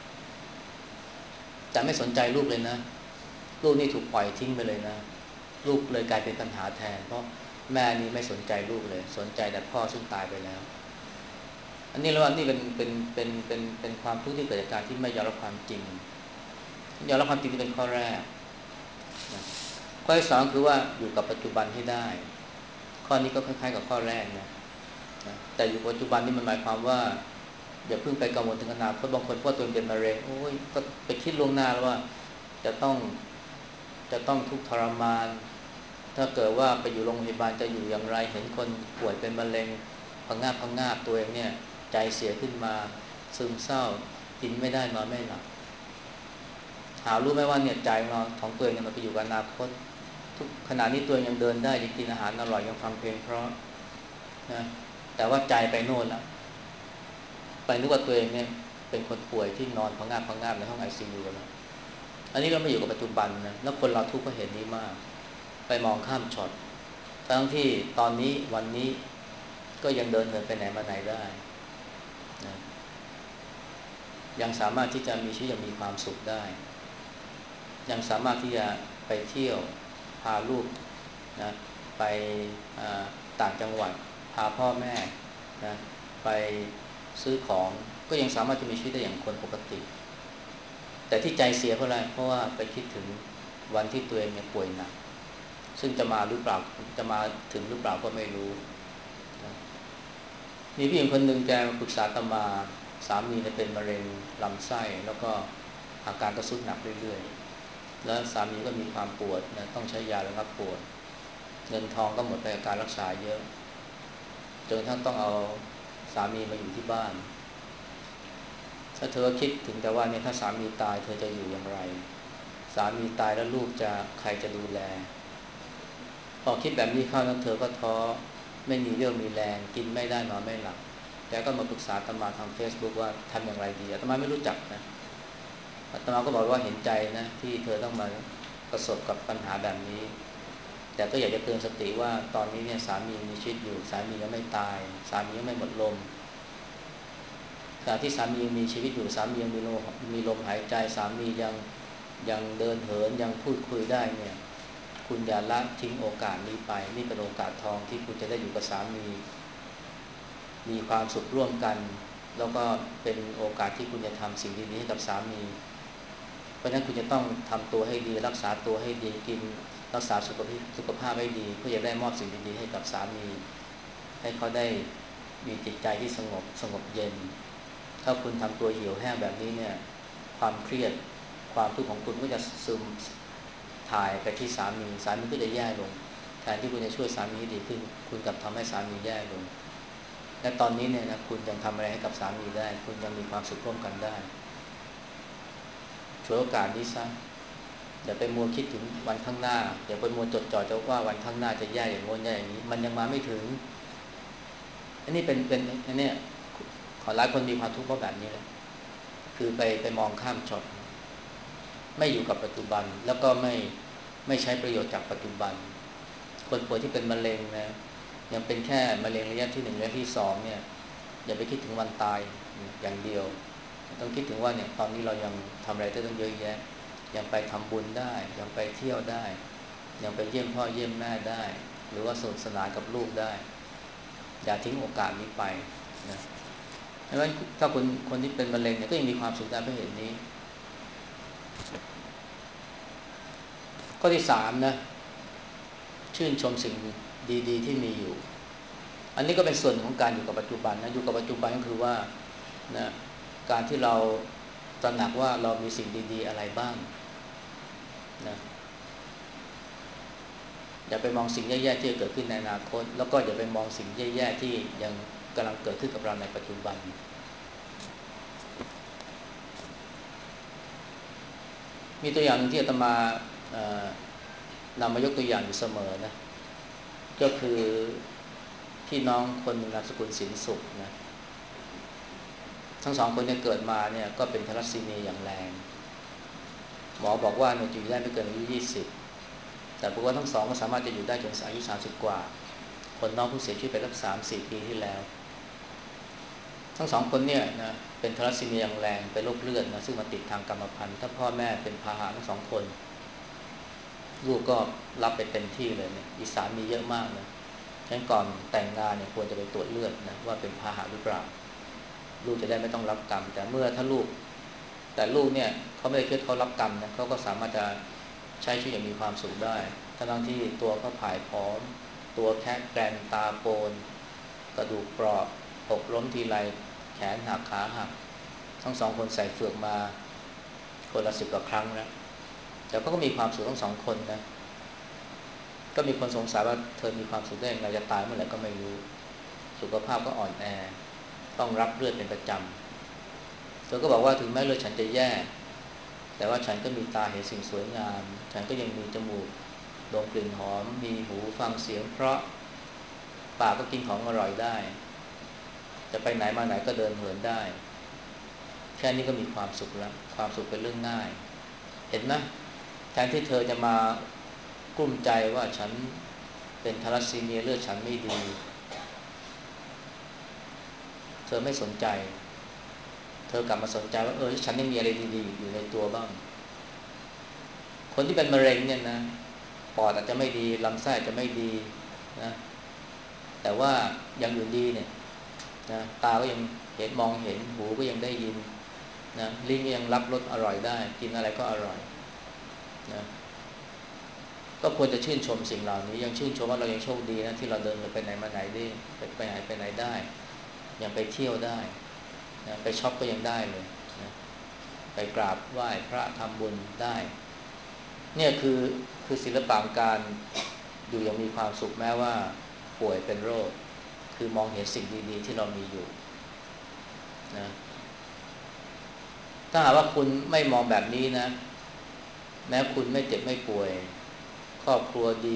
แต่ไม่สนใจลูกเลยนะลูกนี่ถูกปล่อยทิ้งไปเลยนะลูกเลยกลายเป็นปัญหาแทนเพราะแม่นี่ไม่สนใจลูกเลยสนใจแต่พ่อซึ่งตายไปแล้วอันนี้เราว่านี่เป็นเป็นเป็นเป็นเป็นความทุกข์ที่เกิดจากการที่ไม่ยอมรับความจริงยอมรับความจริงที่เป็นข้อแรกนะข้อที่สองคือว่าอยู่กับปัจจุบันให้ได้ข้อนี้ก็คล้ายๆกับข้อแรกนะนะแต่อยู่ปัจจุบันนี่มันหมายความว่าอย่าเพิ่งไปกังวลถึงอนาคตบางคนพอตัวเองเป็นมะเร็งโอ้ยก็ไปคิดล่วงหน้าแล้วว่าจะต้องจะต้องทุกข์ทรมานถ้าเกิดว่าไปอยู่โรงพยาบาลจะอยู่อย่างไรเห็นคนป่วยเป็นมะเร็งพังงาบพังงาบตัวเองเนี่ยใจเสียขึ้นมาซึมเศร้ากินไม่ได้นอนไม่หลับหารู้ไหมว่าเนี่ยใจของตัวเองเนี่ยมันไปอยู่กับอนาคตทุกขณะนี้ตัวยังเดินได้ยังกินอาหารอร่อยยังฟังเพลงเพราะนะแต่ว่าใจไปโน่นละไปนึกว่าตัวเองเนี่ยเป็นคนป่วยที่นอนพังงาบพังงาบในห้อง ไอ ซี ยู แล้วอันนี้เราไม่อยู่กับปัจจุบันนะแล้วคนเราทุกข์ก็เห็นนี้มากไปมองข้ามช็อตทั้งที่ตอนนี้วันนี้ก็ยังเดินเหินไปไหนมาไหนได้นะยังสามารถที่จะมีชีวิตอย่างมีความสุขได้ยังสามารถที่จะไปเที่ยวพาลูกนะไปต่างจังหวัดพาพ่อแม่นะไปซื้อของก็ยังสามารถจะมีชีวิตได้อย่างคนปกติแต่ที่ใจเสียเพราะอะไรเพราะว่าไปคิดถึงวันที่ตัวเองเนี่ยป่วยหนักซึ่งจะมาหรือเปล่าจะมาถึงหรือเปล่าก็ไม่รู้นะมีผู้หญิงคนหนึ่งแกมาปรึกษาอาตมาสามีเนี่ยเป็นมะเร็งลำไส้แล้วก็อาการก็ทรุดหนักเรื่อยๆแล้วสามีก็มีความปวดนะต้องใช้ยาระงับปวดเงินทองก็หมดไปกับการรักษาเยอะจนทั้งต้องเอาสามีมาอยู่ที่บ้านถ้าเธอคิดถึงแต่ว่าเนี่ยถ้าสามีตายเธอจะอยู่อย่างไรสามีตายแล้วลูกจะใครจะดูแลพอคิดแบบนี้เข้าแล้วเธอก็ท้อไม่มีเรี่ยวมีแรงกินไม่ได้นอนไม่หลับแกก็มาปรึกษาอาตมาทาง Facebook ว่าทำอย่างไรดีอาตมาไม่รู้จักนะอาตมาก็บอกว่าเห็นใจนะที่เธอต้องมาประสบกับปัญหาแบบนี้แต่ก็อยากจะเตือนสติว่าตอนนี้เนี่ยสามีมีชีวิตอยู่สามียังไม่ตายสามียังไม่หมดลมขณะที่สามียังมีชีวิตอยู่สามียังมีลมมีลมหายใจสามียังยังเดินเหินยังพูดคุยได้เนี่ยคุณอย่าละทิ้งโอกาสนี้ไปนี่เป็นโอกาสทองที่คุณจะได้อยู่กับสามีมีความสุขร่วมกันแล้วก็เป็นโอกาสที่คุณจะทำสิ่งดีๆให้กับสามีเพราะฉะนั้นคุณจะต้องทำตัวให้ดีรักษาตัวให้ดีกินรักษาสุขภาพสุขภาพให้ดีเพื่อจะได้มอบสิ่งดีๆให้กับสามีให้เขาได้มีจิตใจที่สงบสงบเย็นถ้าคุณทำตัวเหี่ยวแห้งแบบนี้เนี่ยความเครียดความทุกข์ของคุณก็จะซึมถ่ายไปที่สามีสามีก็จะแย่ลงแทนที่คุณจะช่วยสามีให้ดีขึ้นคุณกลับทำให้สามีแย่ลงและตอนนี้เนี่ยนะคุณยังทำอะไรให้กับสามีได้คุณยังมีความสุขร่วมกันได้ฉวยโอกาสนี้ซะอย่าไปมัวคิดถึงวันข้างหน้าอย่าไปมัวจดจ่อจะว่าวันข้างหน้าจะแย่อย่างโน้นแย่อย่างนี้มันยังมาไม่ถึงอันนี้เป็นเป็นอันนี้ขอหลายคนมีความทุกข์เพราะแบบนี้แหละคือไปไปมองข้ามช็อตไม่อยู่กับปัจจุบันแล้วก็ไม่ไม่ใช้ประโยชน์จากปัจจุบันคนป่วยที่เป็นมะเร็งนะยังเป็นแค่มะเร็งระยะที่หนึ่งระยะที่สองเนี่ยอย่าไปคิดถึงวันตายอย่างเดียวต้องคิดถึงว่าเนี่ยตอนนี้เรายังทำอะไรได้ตั้งเยอะแยะยังไปทำบุญได้ยังไปเที่ยวได้ยังไปเยี่ยมพ่อเยี่ยมแม่ได้หรือว่าสนุกสนานกับลูกได้อย่าทิ้งโอกาสนี้ไปนะเพราะฉะนั้นถ้าคนคนที่เป็นมะเร็งเนี่ยก็ยังมีความสุขได้เพราะเหตุนี้ข้อที่สามนะชื่นชมสิ่งดีๆที่มีอยู่อันนี้ก็เป็นส่วนของการอยู่กับปัจจุบันนะอยู่กับปัจจุบันก็คือว่านะการที่เราตระหนักว่าเรามีสิ่งดีๆอะไรบ้างนะอย่าไปมองสิ่งแย่ๆที่จะเกิดขึ้นในอนาคตแล้วก็อย่าไปมองสิ่งแย่ๆที่ยังกำลังเกิดขึ้นกับเราในปัจจุบันมีตัวอย่างนึงที่อาตมานำมายกตัวอย่างอยู่เสมอนะก็คือพี่น้องคนหนึ่งนามสกุลสินสุขนะทั้งสองคนเนี่ยเกิดมาเนี่ยก็เป็นทาลัสซีเมียอย่างแรงหมอบอกว่าเนี่ยอยู่ได้ไม่เกินอายุยี่สิบแต่ปรากฏว่าทั้งสองก็สามารถจะอยู่ได้จนอายุสามสิบกว่าคนน้องผู้เสียชีวิตไปตั้งสามสี่ปีที่แล้วทั้งสองคนเนี่ยนะเป็นทาลัสซีเมียอย่างแรงเป็นโรคเลือดนะซึ่งมาติดทางกรรมพันธุ์ถ้าพ่อแม่เป็นพาหะทั้งสองคนลูกก็รับไปเต็มที่เลยเนี่ยอีสานมีเยอะมากนะฉะนั้นก่อนแต่งงานเนี่ยควรจะไปตรวจเลือดนะว่าเป็นพาหะหรือเปล่าลูกจะได้ไม่ต้องรับกรรมแต่เมื่อถ้าลูกแต่ลูกเนี่ยเขาไม่ได้คิดเขารับกรรมนะเขาก็สามารถจะใช้ชีวิตอย่างมีความสุขได้ทั้งที่ตัวเขาผายผอมตัวแค่แกรนตาโปนกระดูกเปราะหกล้มทีไรแขนหักขาหักทั้งสองคนใส่เฟือกมาคนละสิบกว่าครั้งแล้วแต่เขาก็มีความสุขทั้งสองคนนะก็มีคนสงสัยว่าเธอมีความสุขได้ยังไงจะตายเมื่อไหร่ก็ไม่รู้สุขภาพก็อ่อนแอต้องรับเลือดเป็นประจำเธอก็บอกว่าถึงแม้เลือดฉันจะแย่แต่ว่าฉันก็มีตาเห็นสิ่งสวยงามฉันก็ยังมีจมูกดมกลิ่นหอมมีหูฟังเสียงเพราะปากก็กินของอร่อยได้จะไปไหนมาไหนก็เดินเหินได้แค่นี้ก็มีความสุขแล้วความสุขเป็นเรื่องง่ายเห็นไหมแทนที่เธอจะมากลุ้มใจว่าฉันเป็นทาลัสซีเมียเลือดฉันไม่ดีเธอไม่สนใจเธอกลับมาสนใจว่าเออฉันยังมีอะไรดีๆอยู่ในตัวบ้างคนที่เป็นมะเร็งเนี่ยนะปอดอาจจะไม่ดีลำไส้อาจจะไม่ดีนะแต่ว่าอย่างอื่นดีเนี่ยนะตาก็ยังเห็นมองเห็นหูก็ยังได้ยินนะลิ้นก็ยังรับรสอร่อยได้กินอะไรก็อร่อยนะก็ควรจะชื่นชมสิ่งเหล่านี้ยังชื่นชมว่าเรายังโชคดีนะที่เราเดินไปไหนมาไหนได้ไปไหนไปไหนได้ยังไปเที่ยวได้นะไปช็อปก็ยังได้เลยนะไปกราบไหว้พระทำบุญได้เนี่ยคือคือศิลปะการอยู่อย่างมีความสุขแม้ว่าป่วยเป็นโรคคือมองเห็นสิ่งดีๆที่เรามีอยู่นะถ้าหากว่าคุณไม่มองแบบนี้นะแม้คุณไม่เจ็บไม่ป่วยครอบครัวดี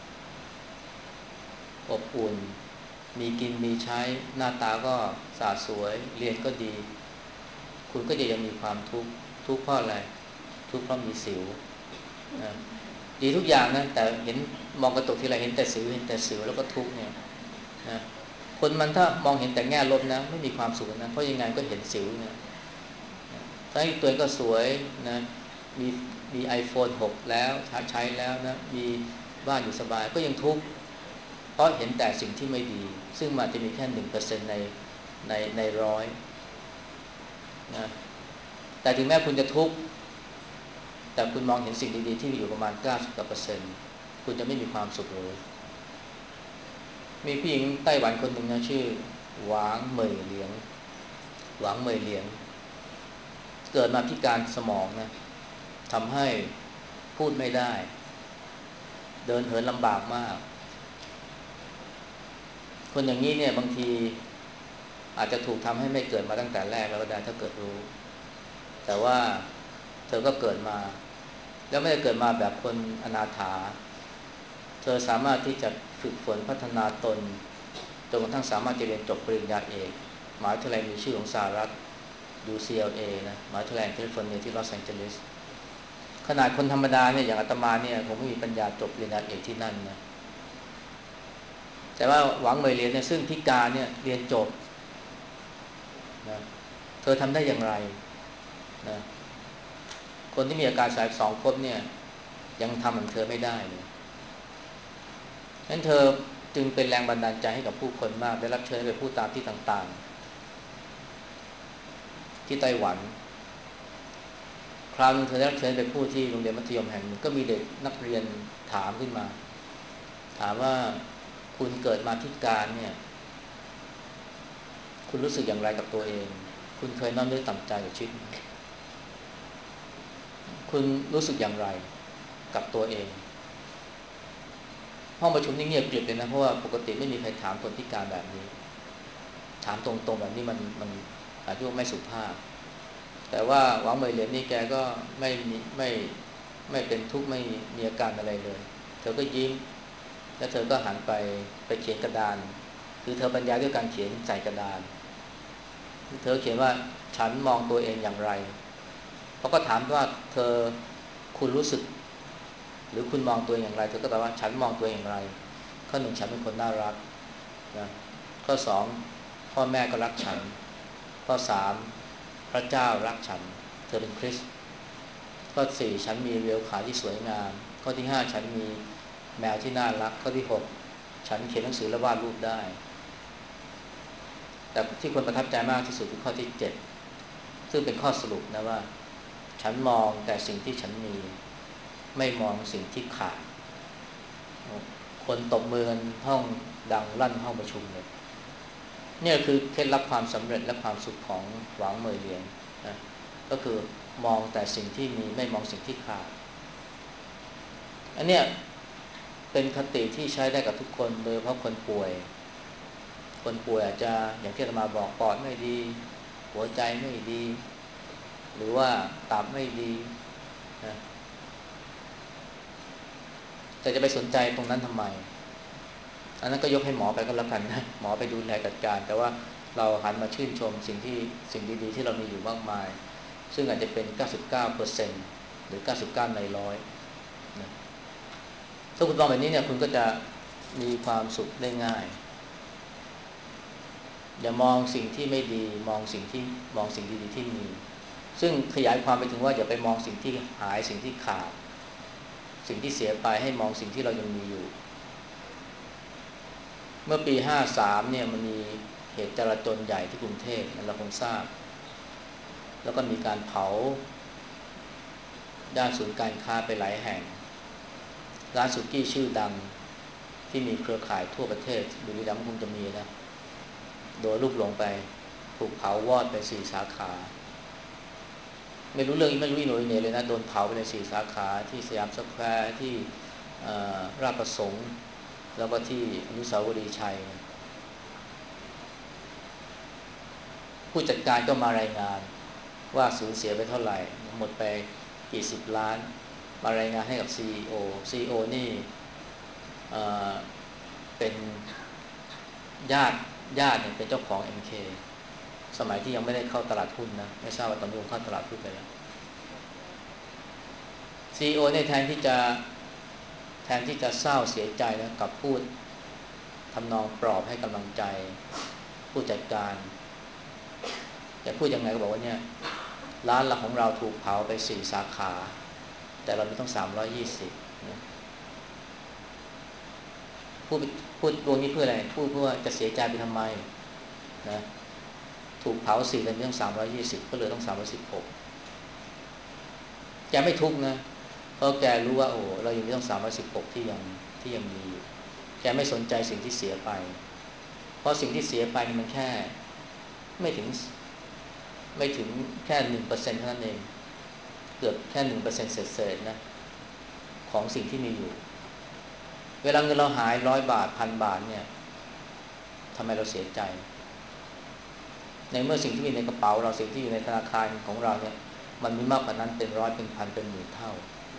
อบอุ่นมีกินมีใช้หน้าตาก็สะสวยเรียนก็ดีคุณก็จะยังมีความทุกข์ทุกข์เพราะอะไรทุกข์เพราะมีสิวนะดีทุกอย่างนะแต่เห็นมองกระจกทีไรเห็นแต่สิวเห็นแต่สิวแล้วก็ทุกข์เนี่ยนะคนมันถ้ามองเห็นแต่แง่ลบนะไม่มีความสุขนะเพราะยังไงก็เห็นสิวเนี่ยทั้งที่ตัวเองก็สวยนะมีมี ไอโฟน หกแล้วใช้แล้วนะมีบ้านอยู่สบายก็ยังทุกข์เพราะเห็นแต่สิ่งที่ไม่ดีซึ่งมันจะมีแค่ หนึ่งเปอร์เซ็นต์ ในในในร้อยนะแต่ถึงแม้คุณจะทุกข์แต่คุณมองเห็นสิ่งดีๆที่มีอยู่ประมาณ เก้าสิบ กว่าเปอร์เซ็นต์คุณจะไม่มีความสุขเลยมีผู้หญิงไต้หวันคนหนึ่งนะชื่อหวางเหมยเหลียงหวางเหมยเหลียงเกิดมาพิการสมองนะทำให้พูดไม่ได้เดินเหินลำบากมากคนอย่างนี้เนี่ยบางทีอาจจะถูกทำให้ไม่เกิดมาตั้งแต่แรกแล้วก็ได้ถ้าเกิดรู้แต่ว่าเธอก็เกิดมาแล้วไม่ได้เกิดมาแบบคนอนาถาเธอสามารถที่จะฝึกฝนพัฒนาตนจนกระทั่งสามารถจะเรียนจบปริญญาเอกมหาวิทยาลัยมีชื่อของสหรัฐ ยู ซี แอล เอ นะมหาวิทยาลัยแคลิฟอร์เนียที่ลอสแองเจลิสขนาดคนธรรมดาเนี่ยอย่างอาตมาเนี่ยคงไม่มีปัญญาจบปริญญาเอกที่นั่นนะแต่ว่าหวังเหมยเรียนเนี่ยซึ่งพิการเนี่ยเรียนจบนะเธอทำได้อย่างไรนะคนที่มีอาการสายสองครบเนี่ยยังทำเหมือนเธอไม่ได้เลยงั้นเธอจึงเป็นแรงบันดาลใจให้กับผู้คนมากได้รับเชิญไปพูดตามที่ต่างๆที่ไต้หวันคราวนึงเธอได้รับเชิญไปพูดที่โรงเรียนมัธยมแห่งหนึ่งก็มีเด็กนักเรียนถามขึ้นมาถามว่าคุณเกิดมาพิการเนี่ยคุณรู้สึกอย่างไรกับตัวเองคุณเคยน้อมนึกต่ำใจกับชีวิตไหมคุณรู้สึกอย่างไรกับตัวเองห้องประชุมนี่เงียบกริบเลยนะเพราะว่าปกติไม่มีใครถามคนพิการแบบนี้ถามตรงๆแบบนี้มันมันอาจจะไม่สุภาพแต่ว่าหวังเหมยเหรียญนี่แกก็ไม่มีไม่ไม่เป็นทุกข์ไม่มีอาการอะไรเลยเธอก็ยิ้มแล้วเธอก็หันไปไปเขียนกระดานคือเธอบรรยายด้วยการเขียนใส่กระดานเธอเขียนว่าฉันมองตัวเองอย่างไรเขาก็ถามว่าเธอคุณรู้สึกหรือคุณมองตัวเองอย่างไรเธอก็ตอบว่าฉันมองตัวเองอย่างไรข้อหนึ่งฉันเป็นคนน่ารักนะข้อสองพ่อแม่ก็รักฉันข้อสามพระเจ้ารักฉันเธอเป็นคริสต์ข้อสี่ฉันมีเรียวขาที่สวยงามข้อที่ห้าฉันมีแมวที่น่ารักข้อที่หกฉันเขียนหนังสือและวาดรูปได้แต่ที่คนประทับใจมากที่สุดคือข้อที่เจ็ดซึ่งเป็นข้อสรุปนะว่าฉันมองแต่สิ่งที่ฉันมีไม่มองสิ่งที่ขาดคนตบมือกันห้องดังลั่นห้องประชุมเลยเนี่ยคือเคล็ดลับความสำเร็จและความสุขของหวังเหมยเหรียญนะก็คือมองแต่สิ่งที่มีไม่มองสิ่งที่ขาดอันเนี้ยเป็นคติที่ใช้ได้กับทุกคนโดยเฉพาะคนป่วยคนป่วยอาจจะอย่างที่อาตมาบอกปอดไม่ดีหัวใจไม่ดีหรือว่าตับไม่ดีนะแต่จะไปสนใจตรงนั้นทำไมอันนั้นก็ยกให้หมอไปก็แล้วกันนะหมอไปดูแลจัดการแต่ว่าเราหันมาชื่นชมสิ่งที่สิ่งดีๆที่เรามีอยู่มากมายซึ่งอาจจะเป็น เก้าสิบเก้าเปอร์เซ็นต์ หรือเก้าสิบเก้าในร้อยนะถ้าคุณมองแบบนี้เนี่ยคุณก็จะมีความสุขได้ง่ายอย่ามองสิ่งที่ไม่ดีมองสิ่งที่มองสิ่งดีๆที่มีซึ่งขยายความไปถึงว่าอย่าไปมองสิ่งที่หายสิ่งที่ขาดสิ่งที่เสียไปให้มองสิ่งที่เรายังมีอยู่เมื่อปีห้าสามเนี่ยมันมีเหตุจลาจลใหญ่ที่กรุงเทพเราคงทราบแล้วก็มีการเผาด้านศูนย์การค้าไปหลายแห่งร้านสุกี้ชื่อดังที่มีเครือข่ายทั่วประเทศบุรีรัมย์คงจะมีนะโดยลูกหลงไปถูกเผาวอดไปสี่สาขาไม่รู้เรื่องไม่รู้อีโหนอีเหน่เลยนะโดนเผาไปในสี่สาขาที่สยามสแควร์ที่ราชประสงค์แล้วก็ที่อนุสาวรีย์ชัยผู้จัดการก็มารายงานว่าสูญเสียไปเท่าไหร่หมดไปกี่สิบล้านมารายงานให้กับ ซี อี โอ ซี อี โอ นี่เอ่อเป็นญาติญาติเนี่ยเป็นเจ้าของ เอ็ม เค สมัยที่ยังไม่ได้เข้าตลาดหุ้นนะไม่ทราบว่าตอนนี้เข้าตลาดหุ้นไปแล้ว ซี อี โอ เนี่ยแทนที่จะแทนที่จะเศร้าเสียใจนะกับพูดทำนองปลอบให้กำลังใจผู้จัดการจะพูดยังไงก็บอกว่าเนี่ยร้านเราของเราถูกเผาไปสี่สาขาแต่เรามีต้องสามร้อยยี่สิบนะพูดพูดตรงนี้เพื่ออะไรพูดเพื่อว่าจะเสียใจไปทำไมนะถูกเผาสี่แต่มีต้องสามร้อยยี่สิบก็เหลือต้องสามร้อยสิบหกแกไม่ทุกข์นะเพราะแกรู้ว่าโอ้เรายังมีต้องสามร้อยสิบหกที่ยังที่ยังมีอยู่แกไม่สนใจสิ่งที่เสียไปเพราะสิ่งที่เสียไปมันแค่ไม่ถึงไม่ถึงแค่ หนึ่งเปอร์เซ็นต์ เท่านั้นเองเกือบแค่ หนึ่งเปอร์เซ็นต์ เศษๆนะของสิ่งที่มีอยู่เวลาเงินเราหายหนึ่งร้อยบาท หนึ่งพัน บาทเนี่ยทำไมเราเสียใจในเมื่อสิ่งที่มีในกระเป๋าเราสิ่งที่อยู่ในธนาคารของเราเนี่ยมันมีมากกว่านั้นเป็นร้อยเป็นพันเป็นหมื่นเท่า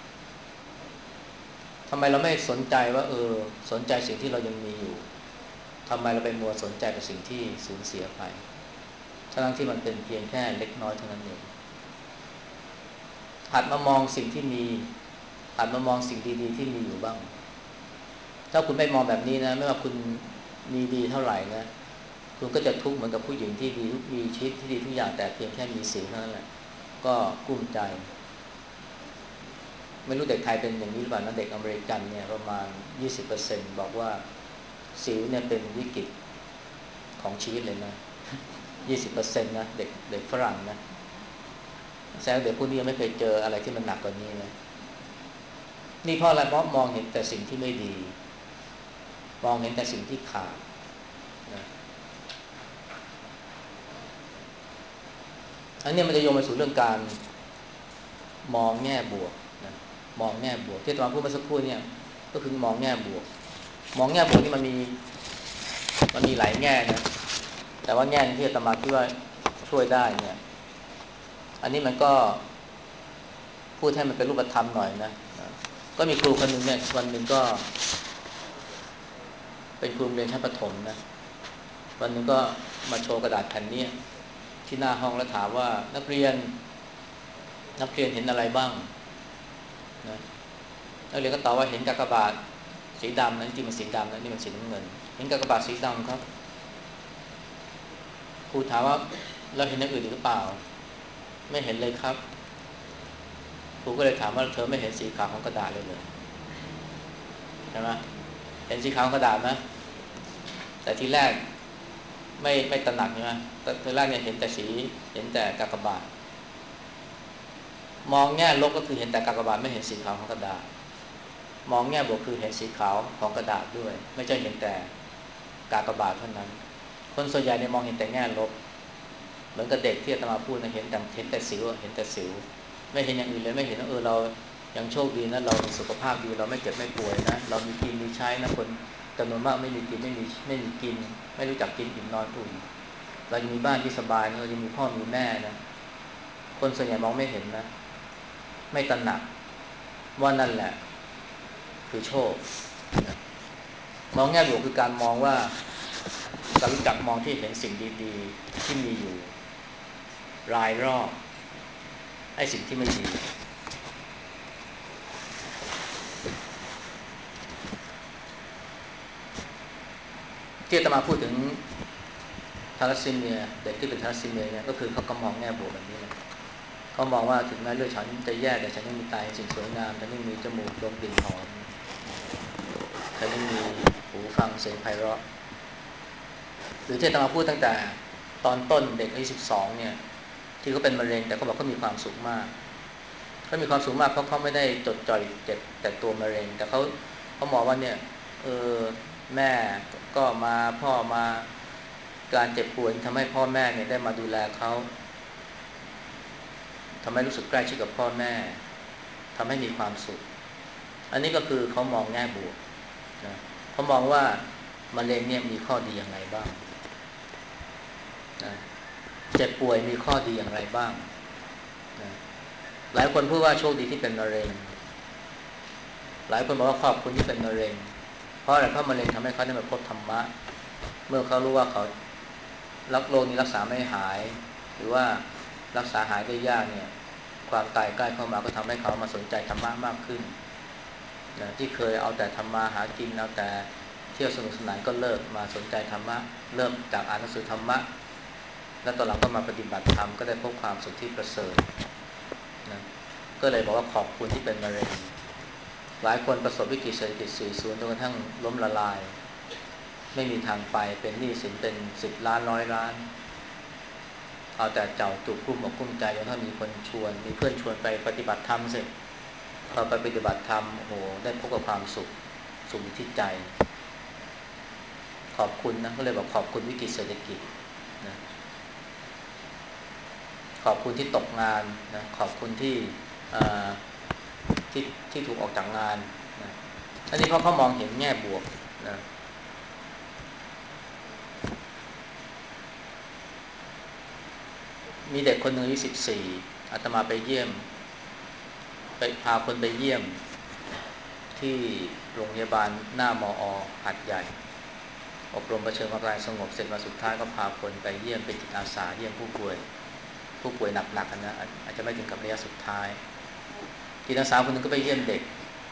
ทำไมเราไม่สนใจว่าเออสนใจสิ่งที่เรายังมีอยู่ทำไมเราไปมัวสนใจกับสิ่งที่สูญเสียไปทั้งที่มันเป็นเพียงแค่เล็กน้อยเท่านั้นเองหัดมามองสิ่งที่มีหัดมามองสิ่งดีๆที่มีอยู่บ้างถ้าคุณไม่มองแบบนี้นะไม่ว่าคุณมีดีเท่าไหร่นะคุณก็จะทุกข์เหมือนกับผู้หญิงที่ดีทุกมีชีวิตที่ดีทุกอย่างแต่เพียงแค่มีสิวเท่านั้นแหละก็กุ้มใจไม่รู้เด็กไทยเป็นอย่างนี้หรือเปล่านะเด็กอเมริกันเนี่ยประมาณ ยี่สิบเปอร์เซ็นต์ บอกว่าสิวเนี่ยเป็นวิกฤตของชีวิตเลยนะ ยี่สิบเปอร์เซ็นต์ นะเด็กเด็กฝรั่งนะแสดงเด็กพวกนี้ยังไม่เคยเจออะไรที่มันหนักกว่านี้นะนี่เพราะอะไรเพราะมองเห็นแต่สิ่งที่ไม่ดีมองเห็นแต่สิ่งที่ขาดนะอันนี้มันจะโยงไปสู่เรื่องการมองแง่บวกนะมองแง่บวกที่อาตมาพูดเมื่อสักครู่เนี่ยก็คือมองแง่บวกมองแง่บวกนี่มันมีมันมีหลายแง่นะแต่ว่าแง่ที่อาตมาคิดว่าช่วยได้เนี่ยอันนี้มันก็พูดให้มันเป็นรูปธรรมหน่อยนะก็มีครูคนหนึ่งเนี่ยวันหนึ่งก็เป็นครูเรียนชั้นประถมนะวันหนึ่งก็มาโชว์กระดาษแผ่นนี้ที่หน้าห้องแล้วถามว่านักเรียนนักเรียนเห็นอะไรบ้างนะนักเรียนก็ตอบว่าเห็นกากบาทสีดำนะจริงๆมันสีดำนะนี่มันสีน้ำเงินเห็นกากบาทสีดำครับครูถามว่าเราเห็นอย่างอื่นหรือเปล่าไม่เห็นเลยครับครูก็เลยถามว่าเธอไม่เห็นสีขาวของกระดาษเลยเหรอใช่ไหมเห็นสีขาวของกระดาษนะแต่ทีแรกไม่ไม่ตระหนักใช่ไหมทีแรกเนี่ยเห็นแต่สีเห็นแต่กากบาทมองแง่ลบก็คือเห็นแต่กากบาทไม่เห็นสีขาวของกระดาษมองแง่บวกคือเห็นสีขาวของกระดาษด้วยไม่ใช่เห็นแต่กากบาทเท่านั้นคนส่วนใหญ่เนี่ยมองเห็นแต่แง่ลบเหมือนกับเด็กที่อาตมาพูดนะเห็นแต่เห็นแต่สิวเห็นแต่สิวไม่เห็นอย่างอื่นเลยไม่เห็นว่าเออเรายังโชคดีนะเรามีสุขภาพดีเราไม่เจ็บไม่ป่วยนะเรามีกินมีใช้นะคนจำนวนมากไม่มีกินไม่มีไม่มีกินไม่รู้จักกินอิ่มนอนอุ่นเรายังมีบ้านที่สบายเรายังมีพ่อมีแม่นะคนส่วนใหญ่มองไม่เห็นนะไม่ตระหนักว่านั่นแหละคือโชคนะมองแง่บวกคือการมองว่าการรู้จักมองที่เห็นสิ่งดีๆที่มีอยู่รายรอบไอ้สิ่งที่ไม่ดีที่อาตมาพูดถึงทาลัสซีเมียเด็กที่เป็นทาลัสซีเมียเนี่ยก็คือเขาก็มองแง่บวกแบบนี้นะเขามองว่าถึงแม้เลือดฉันจะแย่แต่ฉันยังมีตาเห็นสิ่งสวยงามฉันยังมีจมูกดมกลิ่นหอมฉันยังมีหูฟังเสียงไพเราะหรือที่อาตมาพูดตั้งแต่ตอนต้นเด็กอายุสิบสองเนี่ยที่เขาเป็นมะเร็งแต่เขาบอกเขามีความสุขมากเขามีความสุขมากเพราะเขาไม่ได้จดจ่อยเจ็บแต่ตัวมะเร็งแต่เขาเขามองว่าเนี่ยเออแม่ก็มาพ่อมาการเจ็บป่วยทำให้พ่อแม่เนี่ยได้มาดูแลเขาทำให้รู้สึกใกล้ชิดกับพ่อแม่ทำให้มีความสุขอันนี้ก็คือเขามองแง่บวกนะเขามองว่ามะเร็งเนี่ยมีข้อดีอย่างไรบ้างนะเจ็บป่วยมีข้อดีอย่างไรบ้างนะหลายคนพูดว่าโชคดีที่เป็นมะเร็งหลายคนบอกว่าขอบคุณที่เป็นมะเร็งเพราะอะไรเพราะมะเร็งทำให้เขาได้มาพบธรรมะเมื่อเขารู้ว่าเขารักโรคนี้รักษาไม่หายหรือว่ารักษาหายได้ยากเนี่ยความตายใกล้เข้ามาก็ทำให้เขามาสนใจธรรมะมากขึ้นนะที่เคยเอาแต่ทำมาหากินเอาแต่เที่ยวสนุกสนานก็เลิกมาสนใจธรรมะเริ่มจากอ่านหนังสือธรรมะแล้วตอนหลังก็มาปฏิบัติธรรมก็ได้พบความสุขที่ประเสริฐนะก็เลยบอกว่าขอบคุณที่เป็นมะเร็งหลายคนประสบวิกฤตเศรษฐกิจสี่สิบจนกระทั่งล้มละลายไม่มีทางไปเป็นหนี้สินเป็นสิบล้านร้อยล้านเอาแต่เจ้าตุกกลุ้มอกกลุ้มใจจนถ้ามีคนชวนมีเพื่อนชวนไปปฏิบัติธรรมสิพอไปปฏิบัติธรรมโอ้โหได้พบกับความสุขสุขที่ใจขอบคุณนะก็เลยบอกขอบคุณวิกฤตเศรษฐกิจนะขอบคุณที่ตกงานนะขอบคุณที่ที่ที่ถูกออกจากงานนะอันนี้เพราะเขามองเห็นแง่บวกนะมีเด็กคนหนึ่งอายุสิบสี่อาตมาไปเยี่ยมไปพาคนไปเยี่ยมที่โรงพยาบาลหน้ามอหัดใหญ่อบรมประเชิญความตายสงบเสร็จมาสุดท้ายก็พาคนไปเยี่ยมเป็นจิตอาสาเยี่ยมผู้ป่วยผู้ป่วยหนักๆนะอาจจะไม่ถึงกับระยะสุดท้ายจิตอาสาคนนึงก็ไปเยี่ยมเด็ก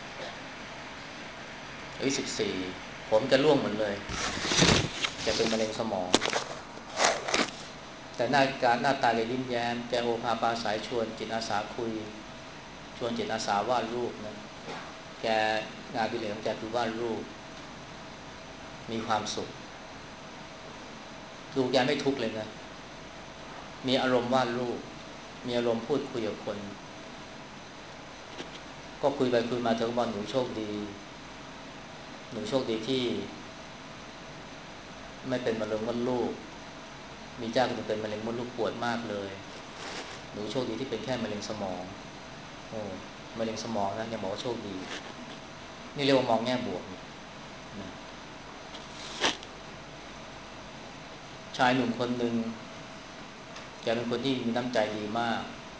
อายุสิบสี่ผมจะร่วงหมดเลยแกเป็นมะเร็งสมองแต่หน้าการหน้าตาแกยิ้มแย้มแกโอภาปราศัยชวนจิตอาสาคุยชวนจิตอาสาวาดรูปนะแกงานอดิเรกของแกคือวาดรูปมีความสุขดูแกไม่ทุกข์เลยนะมีอารมณ์วาดรูปมีอารมณ์พูดคุยกับคนก็คุยไปคุยมาเธอก็บอกหนูโชคดีหนูโชคดีที่ไม่เป็นมะเร็งมดลูกมีเจ้าคนนึงเป็นมะเร็งมดลูกปวดมากเลยหนูโชคดีที่เป็นแค่มะเร็งสมองโอ้มะเร็งสมองนะยังบอกว่าโชคดีนี่เรียกว่ามองแง่บวกนะชายหนุ่มคนหนึ่งแกเป็นคนที่มีน้ำใจดีมาก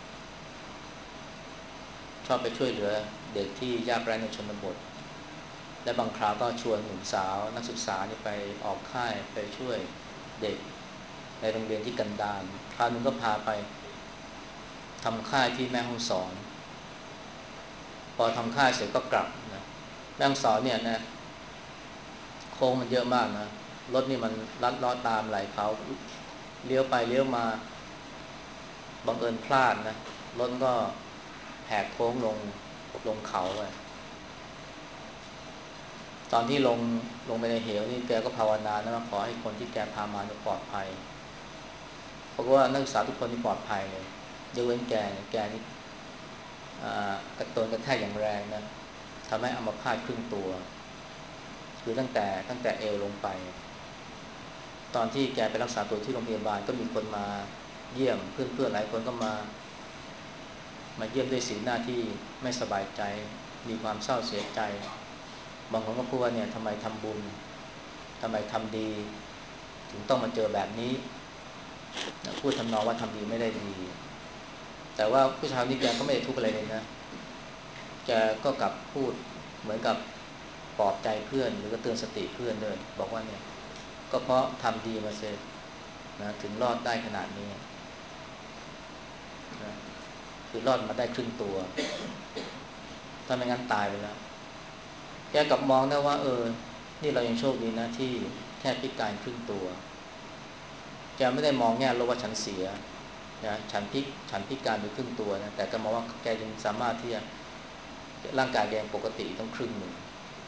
ชอบไปช่วยเหลือเด็กที่ยากไร้ในชนบทและบางคราวก็ชวนหนุ่มสาวนักศึกษานี่ไปออกค่ายไปช่วยเด็กในโรงเรียนที่กันดารคราวนึงก็พาไปทำค่ายที่แม่ฮ่องสอนพอทำค่ายเสร็จก็กลับนะแม่ฮ่องสอนเนี่ยนะโค้งมันเยอะมากนะรถนี่มันลัดเลาะตามไหลเขาเลี้ยวไปเลี้ยวมาบังเอิญพลาดนะรถก็แหกโค้งลงลงเขาไปตอนที่ลงลงไปในเหวนี่แกก็ภาวนานะขอให้คนที่แกพามาปลอดภัยเพราะว่านักศึกษาทุกคนที่ปลอดภัยเลยยกเว้นแกแกนี่กระโดนกระแทกอย่างแรงนะทำให้อัมพาตครึ่งตัวคือตั้งแต่ตั้งแต่เอวลงไปตอนที่แกไปรักษาตัวที่โรงพยาบาลก็มีคนมาเยี่ยมเพื่อนๆหลายคนก็มามาเยี่ยมด้วยสีหน้าที่ไม่สบายใจมีความเศร้าเสียใจบางคนก็พูดว่าเนี่ยทำไมทำบุญทำไมทำดีถึงต้องมาเจอแบบนี้พูดทำนองว่าทำดีไม่ได้ดีแต่ว่าผู้ชายนี่แกก็ไม่ได้ทุกข์อะไรเลยนะแกก็กลับพูดเหมือนกับปลอบใจเพื่อนหรือก็เตือนสติเพื่อนด้วยบอกว่าเนี่ยก็เพราะทำดีมาเสร็จนะถึงรอดได้ขนาดนี้นะคือรอดมาได้ครึ่งตัวถ้าไม่งั้นตายไปแล้วแกกลับมองได้ว่าเออนี่เรายังโชคดีนะที่แค่พิการครึ่งตัวแกไม่ได้มองแง่ลบว่าฉันเสียนะฉันพิฉันพิการไปครึ่งตัวนะแต่ก็มองว่าแกยังสามารถที่จะร่างกายแกปกติต้องครึ่งหนึ่ง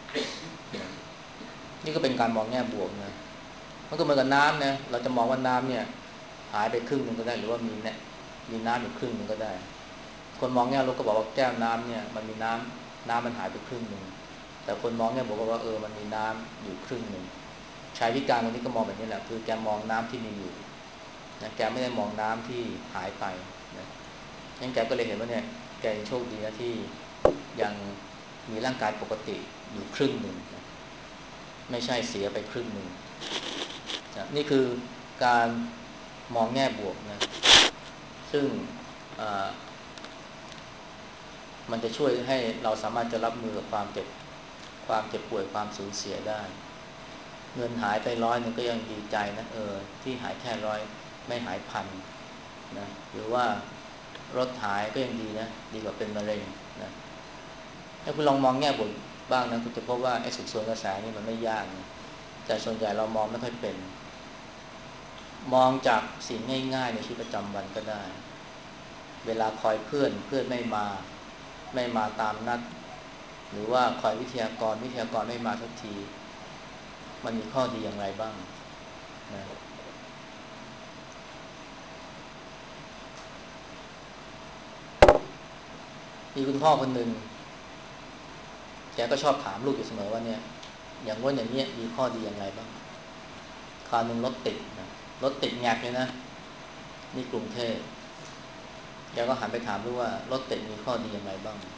นี่ก็เป็นการมองแง่บวกนะมันก็เหมือนกับน้ำนะเราจะมองว่าน้ำเนี่ยหายไปครึ่งหนึ่งก็ได้หรือว่ามีเนี่ยมีน้ำอยู่ครึ่งหนึ่งก็ได้คนมองแง่ลบก็บอกว่าแก้วน้ำเนี่ยมันมีน้ำน้ำมันหายไปครึ่งหนึ่งแต่คนมองแง่บวกก็ว่าเออมันมีน้ำอยู่ครึ่งหนึ่งชายพิการคนนี้ก็มองแบบนี้แหละคือแกมองน้ำที่มีอยู่นะแกไม่ได้มองน้ำที่หายไปนะงั้นแกก็เลยเห็นว่าเนี่ยแกยังโชคดีนะที่ยังมีร่างกายปกติอยู่ครึ่งหนึ่งนะไม่ใช่เสียไปครึ่งหนึ่งนะนี่คือการมองแง่บวกนะซึ่งมันจะช่วยให้เราสามารถจะรับมือกับความเจ็บความเจ็บป่วยความสูญเสียได้เงินหายไปร้อยนึงก็ยังดีใจนะเออที่หายแค่ร้อยไม่หายพันนะหรือว่ารถหายก็ยังดีนะดีกว่าเป็นมะเร็งนะถ้าคุณลองมองแง่บวกบ้างนะคุณจะพบว่าไอ้สุขสวนกระแสนี่มันไม่ยากนะแต่ส่วนใหญ่เรามองไม่ค่อยเป็นมองจากสิ่งง่ายๆในชีวิตประจำวันก็ได้เวลาคอยเพื่อนเพื่อนไม่มาไม่มาตามนัดหรือว่าคอยวิทยากรวิทยากรไม่มาสักทีมันมีข้อดีอย่างไรบ้างนะมีคุณพ่อคนหนึ่งแกก็ชอบถามลูกอยู่เสมอว่าเนี่ยอย่างว่าอย่างเนี้ยมีข้อดีอย่างไรบ้างคราวนึงรถติดนะรถติดแงกเลยนะนี่กรุงเทพแกก็หันไปถามลูกว่ารถติดมีข้อดีอย่างไรบ้าง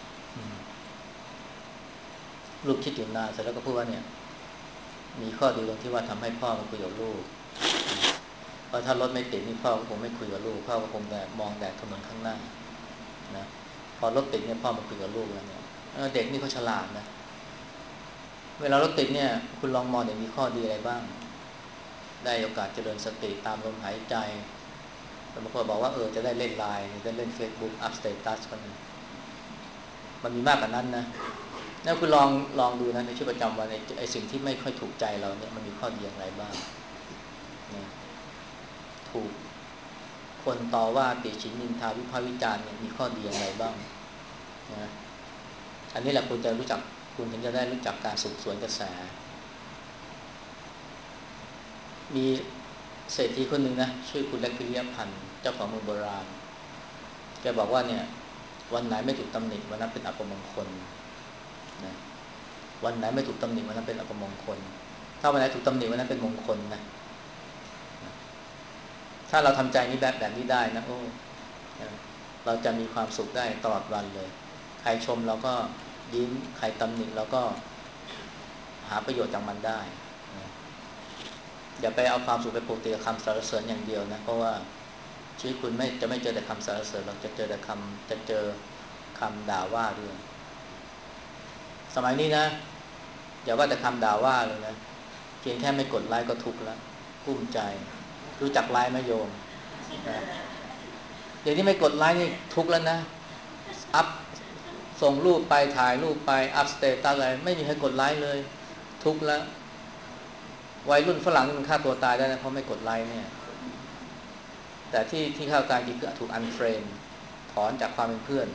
ลูกคิดอยู่นานเสร็จแล้วก็พูดว่าเนี่ยมีข้อดีตรงที่ว่าทำให้พ่อมาคุยกับลูกเพราะถ้ารถไม่ติดนี่พ่อก็คงไม่คุยกับลูกพ่อก็คงแต่มองแต่ถนนข้างหน้านะพอรถติดเนี่ยพ่อมาคุยกับลูกแล้วเนี่ยเด็กนี่เขาฉลาดนะเวลารถติดเนี่ยคุณลองมองเดี๋ยวมีข้อดีอะไรบ้างได้โอกาสเจริญสติตามลมหายใจบางคนบอกว่าเออจะได้เล่นไลน์จะเล่น Facebook อัพสเตตัสกันมันมีมากกว่านั้นนะแล้วคุณลองลองดูนะในชีวิตประจำวันไอ้ไอ้สิ่งที่ไม่ค่อยถูกใจเราเนี่ยมันมีข้อดีอย่างไรบ้างนะถูกคนต่อว่าติฉินนินทาวิพากษ์วิจารณ์เนี่ยมีข้อดีอย่างไรบ้างนะอันนี้แหละคุณจะรู้จักคุณถึงจะได้รู้จักการสืบสวนกระแสมีเศรษฐีคนหนึ่งนะชื่อคุณเล็กพิริยพันธ์เจ้าของเมืองโบราณแกบอกว่าเนี่ยวันไหนไม่ถูกตำหนิวันนั้นเป็นอัปมงคลนะวันไหนไม่ถูกตำหนิวันนั้นเป็นอัปมงคลถ้าวันไหนถูกตำหนิวันนั้นเป็นมงคลนะถ้าเราทำใจนี้แบบแบบนี้ได้นะโอ้นะเราจะมีความสุขได้ตลอดวันเลยใครชมเราก็ยิ้มใครตำหนิเราก็หาประโยชน์จากมันได้นะอย่าไปเอาความสุขไปผูกติดกับคำสรรเสริญอย่างเดียวนะเพราะว่าชีวิตคุณไม่จะไม่เจอแต่คำสรรเสริญเราจะเจอแต่คำจะเจอคำด่าว่าด้วยสมัยนี้นะอย่าว่าแต่คำด่าว่าเลยนะเพียงแค่ไม่กดไลค์ก็ทุกข์แล้วกุ้มใจรู้จักไลค์ไหมโยมนะเดี๋ยวนี้ไม่กดไลค์นี่ทุกข์แล้วนะอัพส่งรูปไปถ่ายรูปไปอัพสเตตัสอะไรไม่มีใครกดไลค์เลยทุกข์แล้ววัยรุ่นฝรั่งนี่มันฆ่าตัวตายได้นะเพราะไม่กดไลค์เนี่ยแต่ที่ที่เข้าการจริงคือถูกอันเฟรนถอนจากความเป็นเพื่อน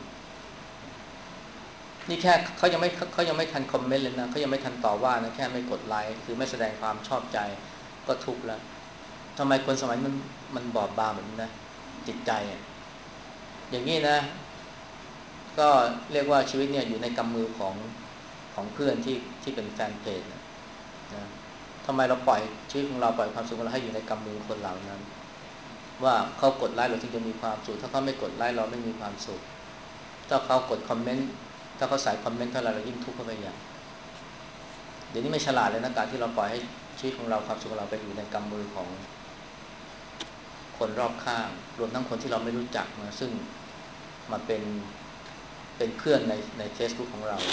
นี่แค่เขายังไม่เขายังไม่ทันคอมเมนต์เลยนะเขายังไม่ทันต่อว่านะแค่ไม่กดไลค์คือไม่แสดงความชอบใจก็ทุกข์แล้วทำไมคนสมัยมันมันบอบบางแบบนี้นะจิตใจอย่างนี้นะก็เรียกว่าชีวิตเนี่ยอยู่ในกำมือของของเพื่อนที่ที่เป็นแฟนเพจนะนะทำไมเราปล่อยชีวิตของเราปล่อยความสุขของเราให้อยู่ในกำมือคนเหล่านั้นว่าเขากดไลค์เราจึงจะมีความสุขถ้าเขาไม่กดไลค์เราไม่มีความสุขถ้าเขากดคอมเมนต์ถ้าเขาใส่คอมเมนต์เท่าไรเรายิ่งทุกข์เข้าไปอย่างเดี๋ยวนี้ไม่ฉลาดเลยนะการที่เราปล่อยให้ชีวิตของเราความสุขของเราไปอยู่ในกำมือของคนรอบข้างรวมทั้งคนที่เราไม่รู้จักนะซึ่งมาเป็นเป็นเพื่อนในใน Facebook ของเรา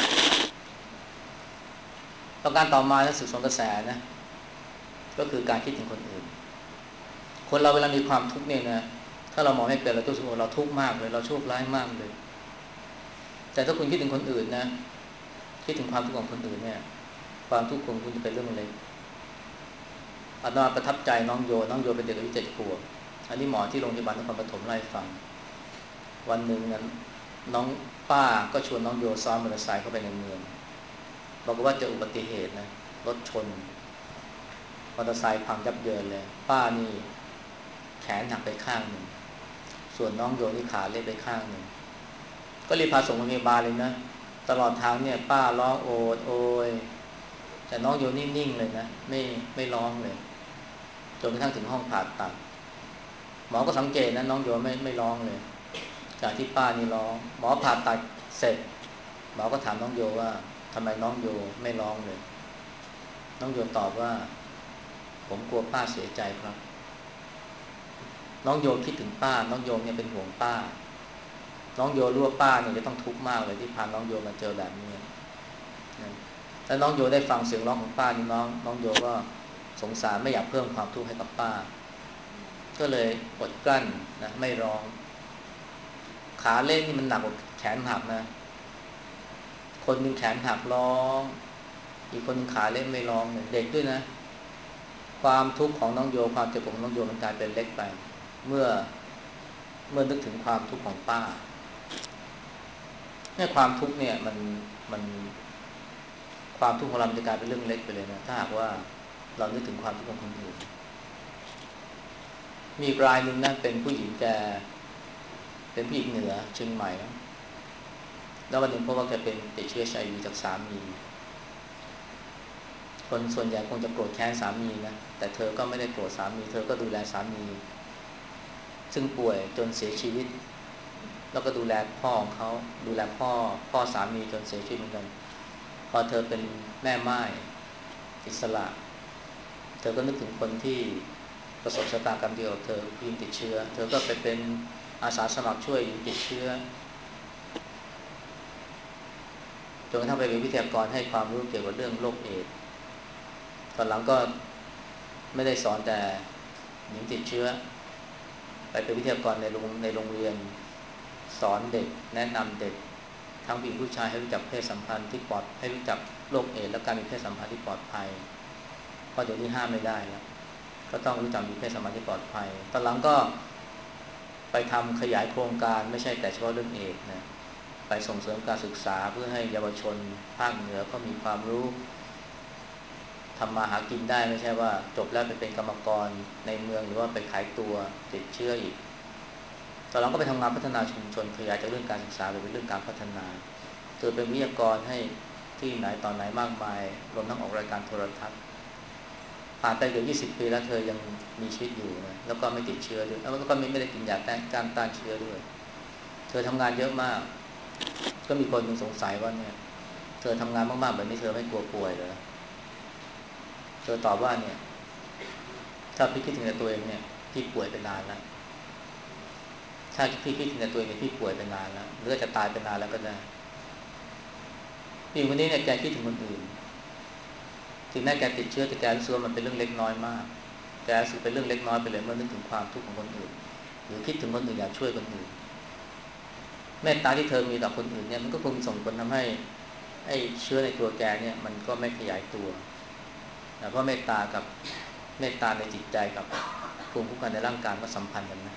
ประการต่อมานะสืบสวนกระแสนะก็คือการคิดถึงคนอื่นคนเราเวลามีความทุกข์เนี่ยนะถ้าเรามองให้เป็นเราต้องรู้สึกว่าเราทุกข์มากเลยเราโชคร้ายมากเลยแต่ถ้าคุณคิดถึงคนอื่นนะคิดถึงความทุกข์ของคนอื่นเนี่ยความทุกข์ของคุณจะเป็นเรื่องเล็กอาตมาประทับใจน้องโยน้องโยเป็นเด็กอายุเจ็ดขวบอันนี้หมอที่โรงพยาบาลนครปฐมเล่าให้ฟังวันหนึ่งนั้นน้องป้าก็ชวนน้องโยซ้อนมอเตอร์ไซค์เข้าไปในเมืองบอกว่าเจออุบัติเหตุนะรถชนมอเตอร์ไซค์พังยับเยินเลยป้านี่แขนหักไปข้างหนึ่งส่วนน้องโยนี่ขาเละไปข้างหนึ่งก็รีบพาส่งโรงพยาบาลเลยนะตลอดทางเนี่ยป้าร้องโอดโอยแต่น้องโยนิ่งๆเลยนะไม่ไม่ร้องเลยจนกระทั่งถึงห้องผ่าตัดหมอก็สังเกตนะน้องโยไม่ไม่ร้องเลยจากที่ป้านี่ร้องหมอผ่าตัดเสร็จหมอก็ถามน้องโยว่าทำไมน้องโยไม่ร้องเลยน้องโยตอบว่าผมกลัวป้าเสียใจครับน้องโยคิดถึงป้าน้องโยเนี่ยเป็นห่วงป้าน้องโยรู้ว่าป้าเนี่ยจะต้องทุกข์มากเลยที่พาน้องโยมาเจอแบบนี้แล้วน้องโยได้ฟังเสียงร้องของป้านี่น้องน้องโยก็สงสารไม่อยากเพิ่มความทุกข์ให้กับป้าก็เลยอดกลั้นนะไม่ร้องขาเล่นนี่มันหนักกว่าแขนหักนะคนหนึ่งแขนหักร้องอีกคนหนึ่งขาเล่นไม่ร้องเลยเด็กด้วยนะความทุกข์ของน้องโยความเจ็บปวดของน้องโยมันกลายเป็นเล็กไปเมื่อเมื่อนึกถึงความทุกข์ของป้าเนี่ยความทุกข์เนี่ยมันมันความทุกข์ของเราจะกลายเป็นเรื่องเล็กไปเลยนะถ้าหากว่าเรานึกถึงความทุกข์ของคนอื่นมีรายหนึ่งนะเป็นผู้หญิงแกเป็นผู้หญิงเหนือเชียงใหม่แล้ววันหนึ่งเพราะว่าแกเป็นติดเชื้อ เอช ไอ วี จากสามีคนส่วนใหญ่คงจะโกรธแค้นสามีนะแต่เธอก็ไม่ได้โกรธสามีเธอก็ดูแลสามีซึ่งป่วยจนเสียชีวิตแล้วก็ดูแลพ่อของเขาดูแลพ่อพ่อสามีจนเสียชีวิตเหมือนกันพอเธอเป็นแม่ม่ายอิสระเธอก็นึกถึงคนที่ประสบชะตากรรมเดียวกับเธอผู้หญิงติดเชื้อเธอก็ไปเป็นอาสาสมัครช่วยหญิงติดเชื้อจนกระทั่งไปเป็นวิทยากรให้ความรู้เกี่ยวกับเรื่องโรคเอดส์ตอนหลังก็ไม่ได้สอนแต่หญิงติดเชื้อไปเป็นวิทยากรในโรงในโรงเรียนสอนเด็กแนะนำเด็กทั้งผู้หญิงผู้ชายให้รู้จักเพศสัมพันธ์ที่ปลอดให้รู้จักโรคเอดส์และการมีเพศสัมพันธ์ที่ปลอดภัยเพราะเดี๋ยวนี้ห้ามไม่ได้แล้วก็ต้องรู้จักมีเพศสัมพันธ์ที่ปลอดภัยตอนหลังก็ไปทำขยายโครงการไม่ใช่แต่เฉพาะเรื่องเอดส์นะไปส่งเสริมการศึกษาเพื่อให้เยาวชนภาคเหนือเขามีความรู้ทำมาหากินได้ไม่ใช่ว่าจบแล้วไปเป็นกรรมกรในเมืองหรือว่าไปขายตัวติดเชื้ออีกตอนหลังก็ไปทำงานพัฒนาชุมชนขยายจากเรื่องการศึกษาไปเป็นเรื่องการพัฒนาเธอเป็นวิทยากรให้ที่ไหนตอนไหนมากมายรวมทั้งออกรายการโทรทัศน์ผ่านไปเกือบยี่สิบปีแล้วเธอยังมีชีวิตอยู่นะแล้วก็ไม่ติดเชื้อด้วยแล้วก็ไม่ไม่ได้กินยาต้านการต้านเชื้อด้วยเธอทำงานเยอะมากก็มีคนนึงสงสัยว่าเนี่ยเธอทำงานมากๆแบบนี้เธอไม่กลัวป่วยเหรอเธอตอบว่าเนี่ยถ้าพี่คิดถึงแต่ตัวเองเนี่ยพี่ป่วยไปนานแล้วถ้าพี่คิดถึงแต่ตัวเองเนี่ยพี่ป่วยไปนานแล้วหรือจะตายไปนานแล้วก็ได้ผู้หญิงคนนี้เนี่ยแกคิดถึงคนอื่นถึงแม้แกติดเชื้อแต่แกรู้สึกว่ามันเป็นเรื่องเล็กน้อยมากแกรู้สึกเป็นเรื่องเล็กน้อยไปเลยเมื่อนึกถึงความทุกข์ของคนอื่นหรือคิดถึงคนอื่นอยากช่วยคนอื่นเมตตาที่เธอมีต่อคนอื่นเนี่ยมันก็คงส่งผลทำให้ไอ้เชื้อในตัวแกเนี่ยมันก็ไม่ขยายตัวนะเพราะเมตตากับเมตตาในจิตใจกับภูมิคุ้มกันในร่างกายก็สัมพันธ์กันนะ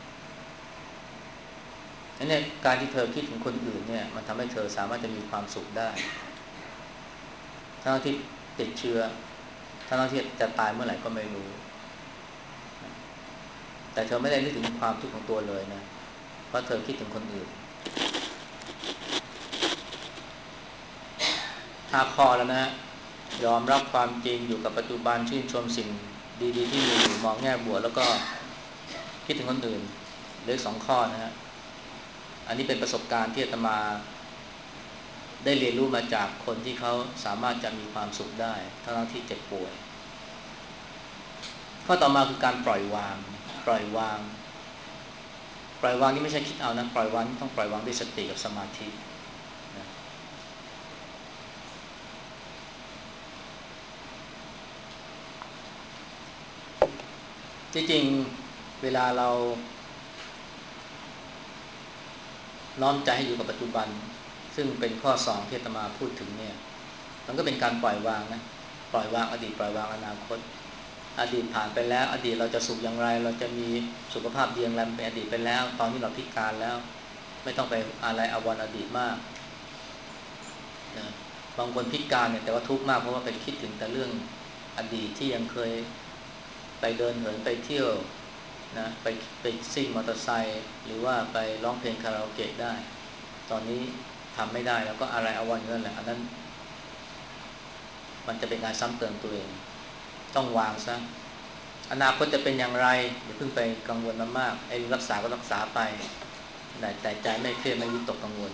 อันนี้การที่เธอคิดถึงคนอื่นเนี่ยมันทำให้เธอสามารถจะมีความสุขได้ทั้งที่ติดเชื้อทั้งที่จะตายเมื่อไหร่ก็ไม่รู้แต่เธอไม่ได้นึกถึงความทุกข์ของตัวเลยนะเพราะเธอคิดถึงคนอื่นห้าข้อแล้วนะยอมรับความจริงอยู่กับปัจจุบันชื่นชมสิ่งดีๆที่มีอยู่มองแง่บวกแล้วก็คิดถึงคนอื่นเหลือสองข้อนะฮะอันนี้เป็นประสบการณ์ที่อาตมาได้เรียนรู้มาจากคนที่เขาสามารถจะมีความสุขได้ทั้งที่เจ็บป่วยข้อต่อมาคือการปล่อยวางปล่อยวางปล่อยวางนี่ไม่ใช่คิดเอานะปล่อยวางต้องปล่อยวางด้วยสติกับสมาธินะจริงๆเวลาเราน้อมใจให้อยู่กับปัจจุบันซึ่งเป็นข้อสองที่อาตมาพูดถึงเนี่ยมันก็เป็นการปล่อยวางนะปล่อยวางอดีตปล่อยวางอนาคตอดีตผ่านไปแล้วอดีตเราจะสุขอย่างไรเราจะมีสุขภาพดีอย่างไรเป็นอดีตไปแล้วตอนนี้เราพิการแล้วไม่ต้องไปอะไรอาวรณ์อดีตมากนะบางคนพิการเนี่ยแต่ว่าทุกข์มากเพราะว่าไปคิดถึงแต่เรื่องอดีตที่ยังเคยไปเดินเหินไปเที่ยวนะไปไปซิ่งมอเตอร์ไซค์หรือว่าไปร้องเพลงคาราโอเกะได้ตอนนี้ทำไม่ได้แล้วก็อะไรอาวรณ์นั่นแหละอันนั้นมันจะเป็นการซ้ำเติมตัวเองต้องวางซะอนาคตจะเป็นอย่างไรอย่าเพิ่งไปกังวลมันมากไอ้รักษาก็รักษาไปแต่ใจไม่เครียดไม่วิตกกังวล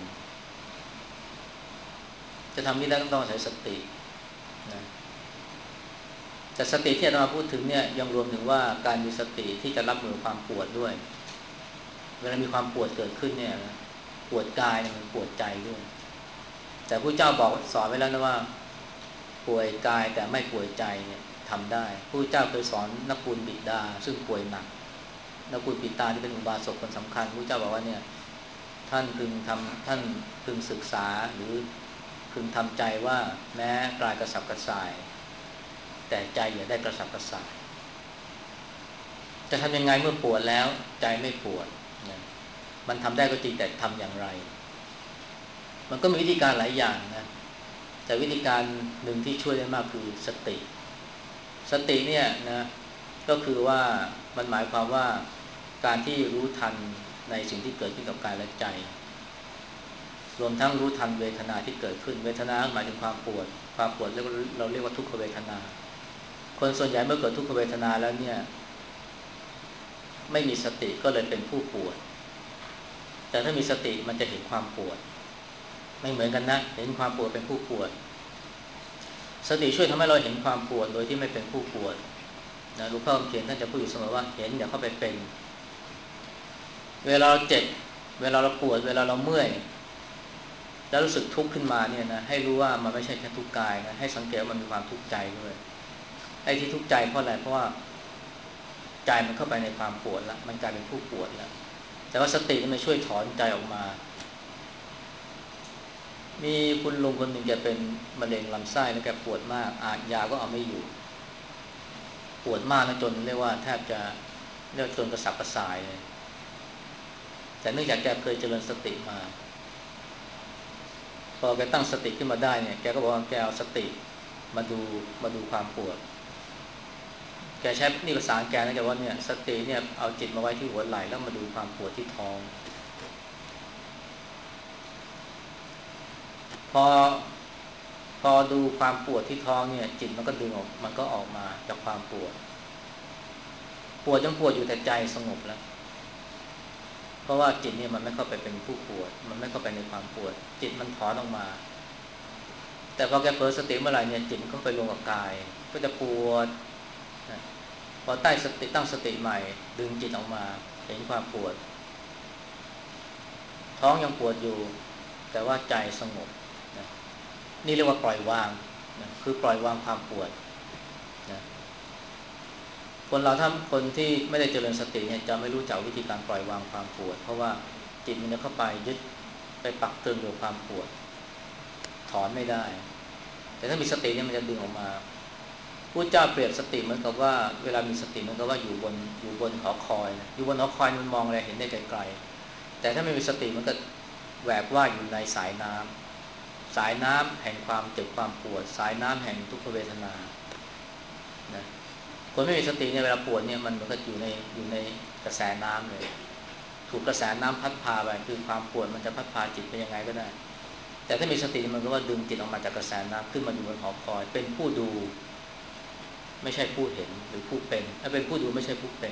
จะทำนี้ได้ต้องใช้สตินะแต่สติที่เราพูดถึงเนี่ยยังรวมถึงว่าการมีสติที่จะรับมือความปวดด้วยเวลามีความปวดเกิดขึ้นเนี่ยปวดกายมันปวดใจด้วยแต่พระเจ้าบอกสอนไว้แล้วนะว่าป่วยกายแต่ไม่ป่วยใจเนี่ยทำได้พระเจ้าเคยสอนนักบุญบิดาซึ่งป่วยหนักนักบุญบิดาที่เป็นอุบาสกคนสำคัญพระเจ้าบอกว่าเนี่ยท่านพึงทำท่านพึงศึกษาหรือพึงทำใจว่าแม้กายกระสับกระส่ายแต่ใจอย่าได้กระสับกระส่ายจะทำยังไงเมื่อปวดแล้วใจไม่ปวดนะมันทำได้ก็จริงแต่ทำอย่างไรมันก็มีวิธีการหลายอย่างนะแต่วิธีการหนึ่งที่ช่วยได้มากคือสติสติเนี่ยนะก็คือว่ามันหมายความว่าการที่รู้ทันในสิ่งที่เกิดขึ้นกับกายและใจรวมทั้งรู้ทันเวทนาที่เกิดขึ้นเวทนาหมายถึงความปวดความปวดเรียกว่าเราเรียกว่าทุกขเวทนาคนส่วนใหญ่เมื่อเกิดทุกขเวทนาแล้วเนี่ยไม่มีสติก็เลยเป็นผู้ปวดแต่ถ้ามีสติมันจะเห็นความปวดไม่เหมือนกันนะเห็นความปวดเป็นผู้ปวดสติช่วยทำให้เราเห็นความปวดโดยที่ไม่เป็นผู้ปวดนะหลวงพ่อคำเขียนท่านจะพูดอยู่เสมอว่าเห็นอย่าเข้าไปเป็นเวลาเราเจ็บเวลาเราปวดเวลาเราเมื่อยแล้วรู้สึกทุกข์ขึ้นมาเนี่ยนะให้รู้ว่ามันไม่ใช่แค่ทุกข์กายนะให้สังเกตว่ามันมีความทุกข์ใจด้วยไอ้ที่ทุกข์ใจเพราะอะไรเพราะว่าใจมันเข้าไปในความปวดแล้วมันกลายเป็นผู้ปวดแล้วแต่ว่าสติมันช่วยถอนใจออกมามีคุณลุงคนหนึ่งแกเป็นมะเร็งลำไส้แล้วแกปวดมากอ่านยาก็เอาไม่อยู่ปวดมากนะจนเรียกว่าแทบจะเรียกจนกระสับกระส่ายเลยแต่เนื่องจากแกเคยเจริญสติมาพอแกตั้งสติขึ้นมาได้เนี่ยแกก็บอกว่าแกเอาสติมาดูมาดูความปวดแกใช้นี่ภาษาแกนะแกว่าเนี่ยสติเนี่ยเอาจิตมาไว้ที่หัวไหล่แล้วมาดูความปวดที่ท้องพอพอดูความปวดที่ท้องเนี่ยจิตมันก็ดึงออกมันก็ออกมาจากความปวดปวดยังปวดอยู่แต่ใจสงบแล้วเพราะว่าจิตเนี่ยมันไม่เข้าไปเป็นผู้ปวดมันไม่เข้าไปในความปวดจิตมันถอนออกมาแต่พอแกเผลอสติเมื่อไหร่เนี่ยจิตมันก็ไปลงกับกายก็จะปวดนะพอใต้สติตั้งสติใหม่ดึงจิตออกมาเห็นความปวดท้องยังปวดอยู่แต่ว่าใจสงบนะนี่เรียกว่าปล่อยวางนะคือปล่อยวางความปวดนะคนเราถ้าคนที่ไม่ได้เจริญสติเนี่ยจะไม่รู้จักวิธีการปล่อยวางความปวดเพราะว่าจิตมันจะเข้าไปยึดไปปักตึงอยู่ความปวดถอนไม่ได้แต่ถ้ามีสติเนี่ยมันจะดึงออกมาพุทธเจ้าเปรียบสติเหมือนกับว่าเวลามีสติเหมือนกับว่าอยู่บนอยู่บนหอคอยนะอยู่บนหอคอยมันมองอะไรเห็นได้ไกลๆแต่ถ้าไม่มีสติมันก็แหวกว่ายอยู่ในสายน้ำสายน้ำแห่งความเจ็บความปวดสายน้ำแห่งทุกขเวทนานะคนไม่มีสติเนี่ยเวลาปวดเนี่ยมันเหมือนกับอยู่ในอยู่ในกระแสน้ำเลยถูกกระแสน้ำพัดพาไปคือความปวดมันจะพัดพาจิตไปยังไงก็ได้แต่ถ้ามีสติมันก็ว่าดึงจิตออกมาจากกระแสน้ำขึ้นมาอยู่บนหอคอยเป็นผู้ดูไม่ใช่ผู้เห็นหรือผู้เป็นถ้าเป็นผู้ดูไม่ใช่ผู้เป็น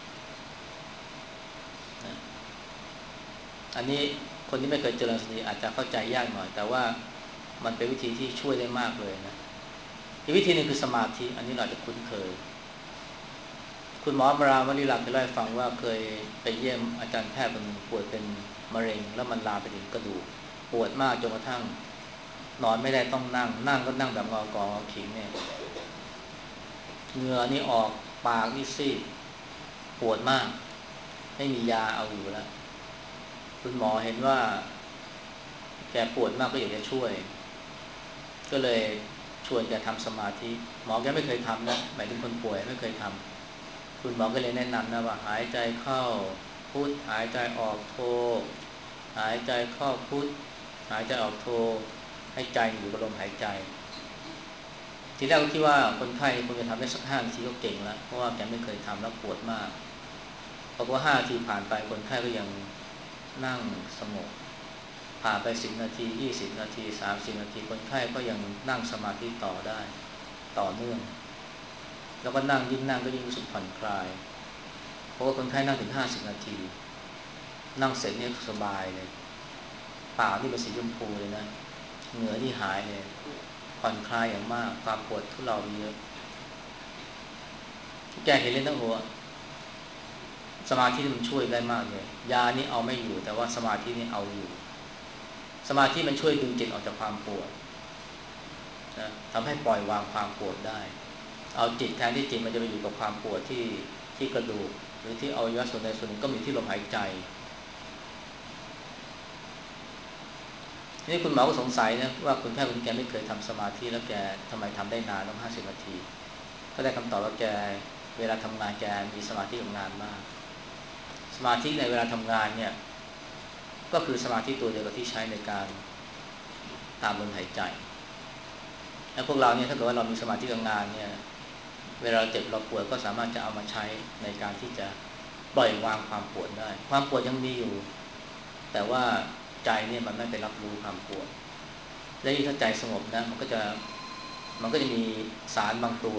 นะอันนี้คนที่ไม่เคยเจริญสติอาจจะเข้าใจยากหน่อยแต่ว่ามันเป็นวิธีที่ช่วยได้มากเลยนะอีกวิธีหนึ่งคือสมาธิอันนี้เราจะคุ้นเคยคุณหมอมราวลีลาเคยเล่าให้ฟังว่าเคยไปเยี่ยมอาจารย์แพทย์คนหนึ่งป่วยเป็นมะเร็งแล้วมันลามไปถึงกระดูกปวดมากจนกระทั่งนอนไม่ได้ต้องนั่งนั่งก็นั่งแบบงอกองอขิงเนี่ยเหงื่อนี่ออกปากนี่ซีดปวดมากไม่มียาเอาอยู่แล้วคุณหมอเห็นว่าแกปวดมากก็อยากจะช่วยก็เลยชวนแกทำสมาธิหมอแกไม่เคยทำนะหมายถึงคนป่วยไม่เคยทำคุณหมอก็เลยแนะนำนะว่าหายใจเข้าพุทหายใจออกโทหายใจเข้าพุทหายใจออกโทให้ใจอยู่กับลมหายใจทีแรกก็คิดว่าคนไข้คงจะทำได้สักห้านาทีก็เก่งแล้วเพราะว่าแกไม่เคยทำแล้วปวดมากพอห้านาทีผ่านไปคนไข้ก็ยังนั่งสงบผ่านไปสิบนาทียี่สิบนาทีสามสิบนาทีคนไข้ก็ยังนั่งสมาธิต่อได้ต่อเนื่องแล้วก็นั่งยิ่งนั่งก็ยิ่งรู้สึกผ่อนคลายเพราะว่าคนไข้นั่งถึงห้าสิบนาทีนั่งเสร็จเนี่ยสบายเลยปากนี่เป็นสีชมพูเลยนะเหงื่อนี่หายเลยผ่อนคลายอย่างมากความปวดทุเลาเยอะแกเห็นเลยนะหัวสมาธิมันช่วยได้มากเลยยานี่เอาไม่อยู่แต่ว่าสมาธินี่เอาอยู่สมาธิมันช่วยดึงจิตออกจากความปวดนะทำให้ปล่อยวางความปวดได้เอาจิตแทนที่จิตมันจะไปอยู่กับความปวดที่ที่กระดูกหรือที่อวัยวะส่วนใดส่วนหนึ่งก็มีที่ลมหายใจนี่คุณหมอก็สงสัยนะว่าคนไข้คนนี้แกไม่เคยทำสมาธิแล้วแกทำไมทำได้นานต้องห้าสิบนาทีก็ได้คำตอบว่าแกเวลาทำงานแกมีสมาธิกับงานมากสมาธิในเวลาทำงานเนี่ยก็คือสมาธิตัวเดียวกับที่ใช้ในการตามลมหายใจแล้วพวกเราเนี่ยถ้าเกิดว่าเรามีสมาธิกับงานเนี่ยเวลาเจ็บเราปวดก็สามารถจะเอามาใช้ในการที่จะปล่อยวางความปวดได้ความปวดยังมีอยู่แต่ว่าใจเนี่ยมันไม่ไปรับรู้ความปวดและยิ่งถ้าใจสงบนะมันก็จะมันก็จะมีสารบางตัว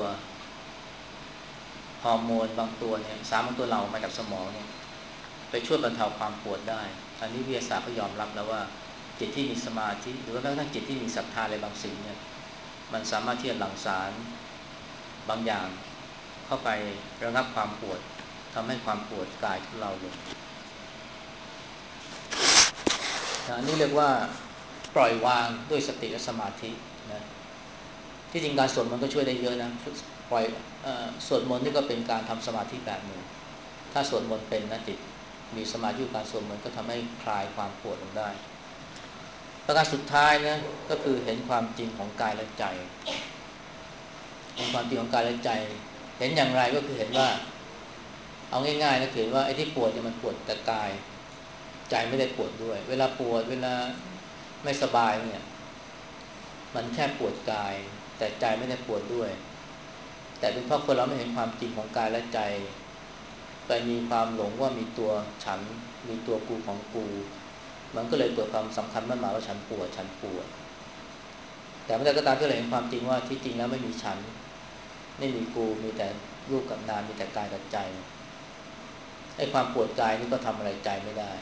ฮอร์โมนบางตัวเนี่ยสารบางตัวเรามาจากสมองเนี่ยไปช่วยบรรเทาความปวดได้อันนี้วิทยาศาสตร์ก็ยอมรับแล้วว่าจิตที่มีสมาธิหรือว่าแม้กระทั่งจิตที่มีศรัทธาอะไรบางสิ่งเนี่ยมันสามารถที่จะหลั่งสารบางอย่างเข้าไประงับความปวดทำให้ความปวดกายของเราลงอันนี้เรียกว่าปล่อยวางด้วยสติและสมาธินะที่จริงการสวดมนต์ก็ช่วยได้เยอะนะปล่อยเอ่อสวดมนต์นี่ก็เป็นการทำสมาธิแบบหนึ่งถ้าสวดมนต์เป็นนะจิตมีสมาธิการสวดมนต์ก็ทำให้คลายความปวดลงได้ประการสุดท้ายนะก็คือเห็นความจริงของกายและใจเห็นความจริงของกายและใจเห็นอย่างไรก็คือเห็นว่าเอาง่ายๆนะเห็นว่าไอ้ที่ปวดเนี่ยมันปวดแต่กายใจไม่ได้ปวดด้วยเวลาปวดเวลาไม่สบายเนี่ยมันแค่ปวดกายแต่ใจไม่ได้ปวดด้วยแต่เป็นเพราะคนเราไม่เห็นความจริงของกายและใจไปมีความหลงว่ามีตัวฉันมีตัวกูของกูมันก็เลยเกิดความสำคัญมั่นหมายว่าฉันปวดฉันปวดแต่เมื่อใดก็ตามที่เราเห็นความจริงว่าที่จริงแล้วไม่มีฉันไม่มีกูมีแต่รูปกับนามมีแต่กายกับใจไอ้ความปวดกายนี่ก็ทำอะไรใจไม่ได้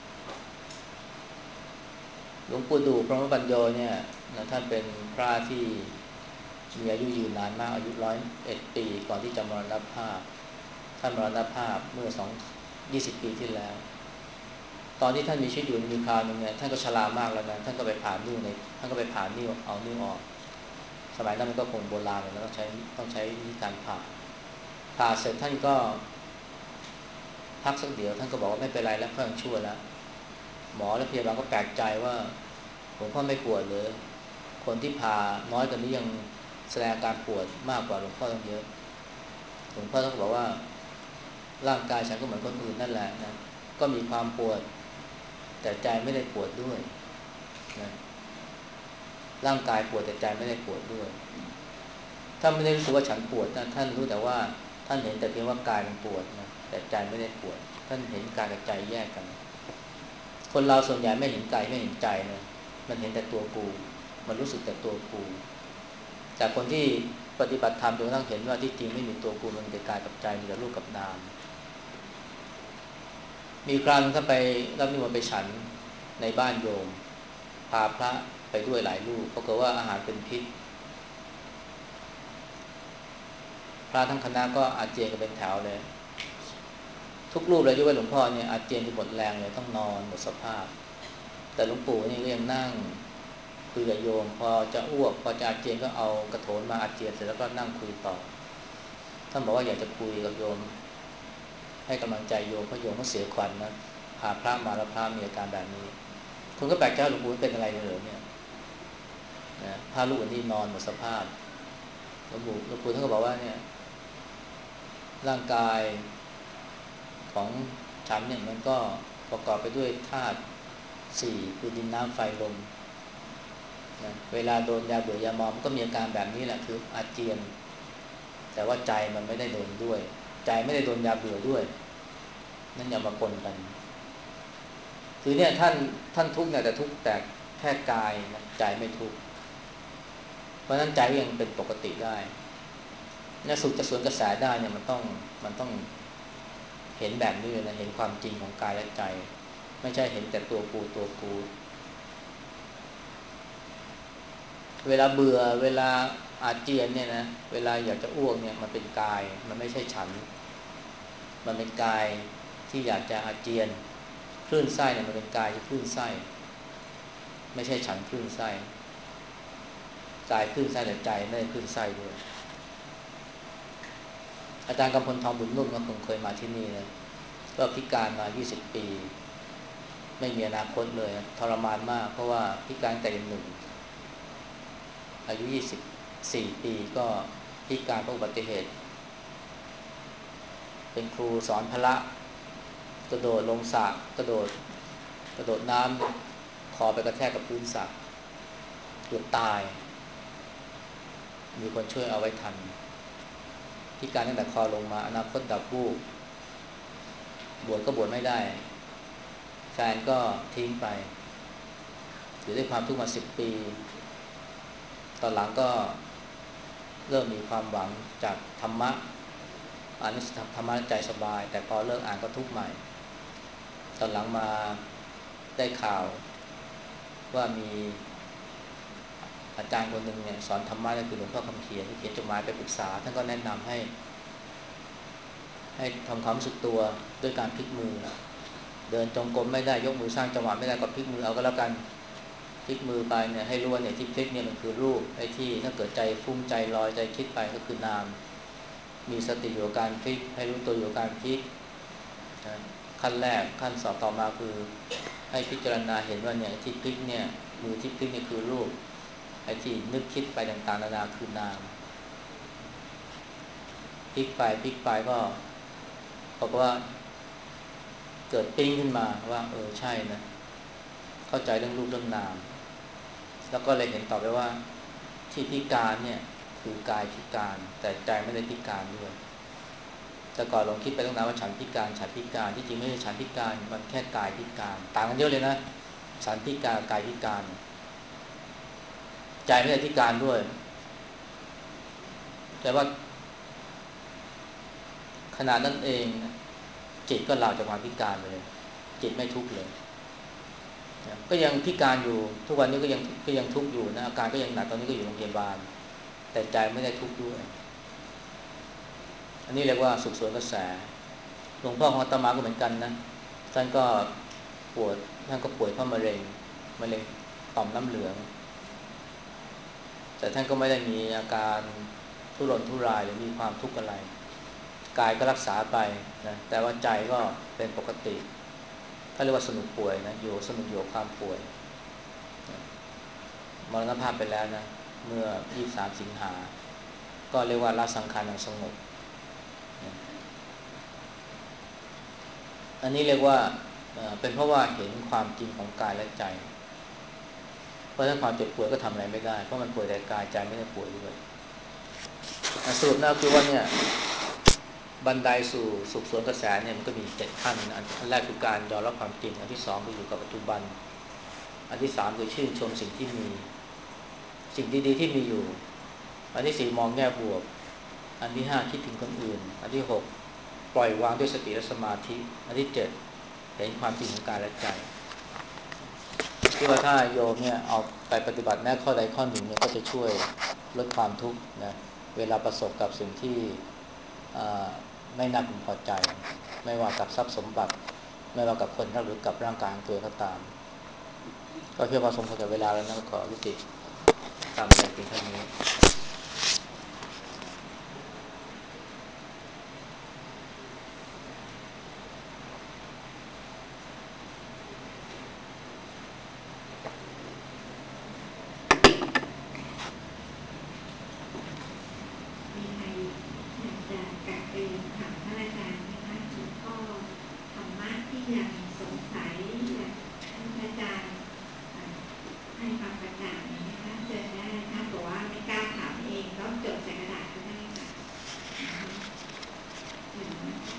หลวงปู่ดูพรหมปัญโยเนี่ยนะท่านเป็นพระที่มีอายุยืนนานมากอายุร้อยเอ็ดปีก่อนที่จะมรณภาพท่านมรณภาพเมื่อสองยี่สิบปีที่แล้วตอนที่ท่านมีชีวิตอยู่มีคราวนึงเนี่ยท่านก็ชรามากแล้วนะท่านก็ไปผ่านิ้วในท่านก็ไปผ่านิ้วเอานิ้วออกสมัยนั้นมันก็คงโบราณแล้วต้องใช้ต้องใช้วิธีการผ่าผ่าเสร็จท่านก็พักสักเดี๋ยวท่านก็บอกว่าไม่เป็นไรแล้วเพิ่งชั่วแล้วหมอและพยาบาลก็แปลกใจว่าหลวงพ่อไม่ปวดเลยคนที่ผ่าน้อยกว่านี้ยังแสดงอาการปวดมากกว่าหลวงพ่อตั้งเยอะหลวงพ่อต้องบอกว่าร่างกายฉันก็เหมือนคนอื่นนั่นแหละนะก็มีความปวดแต่ใจไม่ได้ปวดด้วยนะร่างกายปวดแต่ใจไม่ได้ปวดด้วยท่านไม่ได้รู้สึกว่าฉันปวดนะท่านรู้แต่ว่าท่านเห็นแต่เพียงว่ากายมันปวดนะแต่ใจไม่ได้ปวดท่านเห็นกายกับใจแยกกันคนเราส่วนใหญ่ไม่เห็นกายไม่เห็นใจนะมันเห็นแต่ตัวกูมันรู้สึกแต่ตัวกูแต่คนที่ปฏิบัติธรรมจนกระทั่งเห็นว่าที่จริงไม่มีตัวกูมันเป็นกายกับใจมีแต่รูปกับนามมีครั้งถ้าไปรับนิมนต์ไปฉันในบ้านโยมพาพระไปด้วยหลายรูปเพราะเกิดว่าอาหารเป็นพิษพระทั้งคณะก็อาเจียนกันเป็นแถวเลยทุกรูปเลยยกเว้นหลวงพ่อเนี่ยอาเจียนจนหมดแรงเลยต้องนอนหมดสภาพแต่หลวงปู่นี่ก็ยังนั่งคุยกับโยมพอจะอ้วกพอจะอาเจียนก็เอากระโถนมาอาเจียนเสร็จแล้วก็นั่งคุยต่อท่านบอกว่าอยากจะคุยกับโยมให้กำลังใจโยมเพราะโยมก็เสียขวัญ นะพาพระมาแล้วพระมีอาการแบบนี้คุณก็แปลกใจหลวงปู่เป็นอะไรเหรอเนี่ยนะพระลูกนี่นอนหมดสภาพหลวงปู่หลวงปู่ท่านก็บอกว่าเนี่ยร่างกายของฉันเนี่ยมันก็ประกอบไปด้วยธาตุสี่คือดินน้ำไฟลมนะเวลาโดนยาเบื่อยาเมามันก็มีอาการแบบนี้แหละคืออาเจียนแต่ว่าใจมันไม่ได้โดนด้วยใจไม่ได้โดนยาเบื่อด้วยนั่นอย่ามาปนกันคือเนี่ยท่านท่านทุกข์เนี่ยแต่ทุกข์แต่แค่กายนะใจไม่ทุกข์เพราะฉะนั้นใจยังเป็นปกติได้เนี่ยสุขจะสวนกระแสได้เนี่ยมันต้องมันต้องเห็นแบบนี้นะเห็นความจริงของกายและใจไม่ใช่เห็นแต่ตัวกูตัวกูเวลาเบื่อเวลาอาเจียนเนี่ยนะเวลาอยากจะอ้วกเนี่ยมันเป็นกายมันไม่ใช่ฉันมันเป็นกายที่อยากจะอาเจียนคลื่นไส้เนี่ยมันเป็นกายที่คลื่นไส้ไม่ใช่ฉันคลื่นไส้กายคลื่นไส้แต่ใจไม่ได้คลื่นไส้ด้วยอาจารย์กำพลทองบุญนุ่มก็คงเคยมาที่นี่นะก็พิการมายี่สิบปีไม่มีอนาคตเลยทรมานมากเพราะว่าพิการแต่ยังหนุ่มอายุยี่สิบสี่ปีก็พิการเพราะอุบัติเหตุเป็นครูสอนพละกระโดดลงสระกระโดดกระโดดน้ำคอไปกระแทกกับพื้นสระเกือบตายมีคนช่วยเอาไว้ทันพิการตั้งแต่คอลงมาอนาคตดับวูบบวชก็บวชไม่ได้แฟนก็ทิ้งไปอยู่ด้วยความทุกข์มาสิบปีตอนหลังก็เริ่มมีความหวังจากธรรมะอ่านหนังสือธรรมะใจสบายแต่พอเลิกอ่านก็ทุกข์ใหม่ตอนหลังมาได้ข่าวว่ามีอาจารย์คนหนึ่งเนี่ยสอนธรรมะก็คือหลวงพ่อคำเขียนที่เขียนจดหมายไปปรึกษาท่านก็แนะนำให้ให้ทำความรู้สึกตัวด้วยการพลิกมือเดินจงกรมไม่ได้ยกมือสร้างจังหวะไม่ได้ก็พลิกมือเอาก็แล้วกันพลิกมือไปเนี่ยให้รู้ว่าเนี่ยที่พลิกเนี่ยมันคือรูปไอ้ที่ถ้าเกิดใจฟุ้งใจลอยใจคิดไปก็คือนามมีสติอยู่กับการพลิกให้รู้ตัวอยู่กับการพลิกนะขั้นแรกขั้นสองต่อมาคือให้พิจารณาเห็นว่าเนี่ยที่พลิกเนี่ยมือที่พลิกเนี่ยคือรูปไอ้ที่นึกคิดไปต่างๆนานาคือนามพลิกไปพลิกไปก็บอกว่าเกิดปิ้งขึ้นมาว่าเออใช่นะเข้าใจเรื่องรูปเรื่องนามแล้วก็เลยเห็นต่อไปว่าที่พิการเนี่ยคือกายพิการแต่ใจไม่ได้พิการด้วยแต่ก่อนลองคิดไปตั้งนานว่าฉันพิการฉันพิการที่จริงไม่ใช่ฉันพิการมันแค่กายพิการต่างกันเยอะเลยนะฉันพิการกายพิการใจไม่ได้พิการด้วยแต่ว่าขณะนั้นเองจิตก็หลุดจากความพิการไปเลยจิตไม่ทุกข์เลยก็ยังพิการอยู่ทุกวันนี้ก็ยังก็ยังทุกข์อยู่นะอาการก็ยังหนักตอนนี้ก็อยู่โรงพยาบาลแต่ใจไม่ได้ทุกข์ด้วยอันนี้เรียกว่าสุขสวนกระแสหลวงพ่อของอาตมาก็เหมือนกันนะท่านก็ปวดท่านก็ป่วยเพราะมะเร็งมะเร็งต่อมน้ำเหลืองแต่ท่านก็ไม่ได้มีอาการทุรนทุรายหรือมีความทุกข์อะไรกายก็รักษาไปนะแต่ว่าใจก็เป็นปกติถ้าเรียกว่าสนุกป่วยนะอยู่สนุกอยู่ความป่วยมรณภาพไปแล้วนะเมื่อยี่สิบสามสิงหาก็เรียกว่าละสังขารอย่างสงบอันนี้เรียกว่าเป็นเพราะว่าเห็นความจริงของกายและใจเพราะถ้าความเจ็บป่วยก็ทำอะไรไม่ได้เพราะมันป่วยแต่กายใจไม่ได้ป่วยด้วยสรุปนะคือว่าเนี่ยบันไดสู่สุขสวนกระแสเนี่ยมันก็มีเจ็ดขั้นอันแรกคือการยอมรับความจริงอันที่สองคืออยู่กับปัจจุบันอันที่สามคือชื่นชมสิ่งที่มีสิ่งดีๆที่มีอยู่อันที่สี่มองแง่บวกอันที่ห้าคิดถึงคนอื่นอันที่หกปล่อยวางด้วยสติและสมาธิอันที่เจ็ดเห็นความจริงของกายและใจที่ว่าถ้าโยมเนี่ยเอาไปปฏิบัติแม้ข้อใดข้อหนึ่งเนี่ยก็จะช่วยลดความทุกข์นะเวลาประสบกับสิ่งที่ไม่น่าพึงพอใจไม่ว่ากับทรัพย์สมบัติไม่ว่ากับคนหรือกับร่างกายของตัวก็ตามก็เพื่อพอสมควรกับเวลาแล้วนะขอยุติตามใจเพียงเท่านี้ยังสงสัยอยากให้พระอาจารย์ให้ความกระจ่างนะคะเชิญได้ถ้าบอกว่าไม่กล้าถามเองก็จดใส่กระดาษก็ได้ค่ะเชิญนะคะ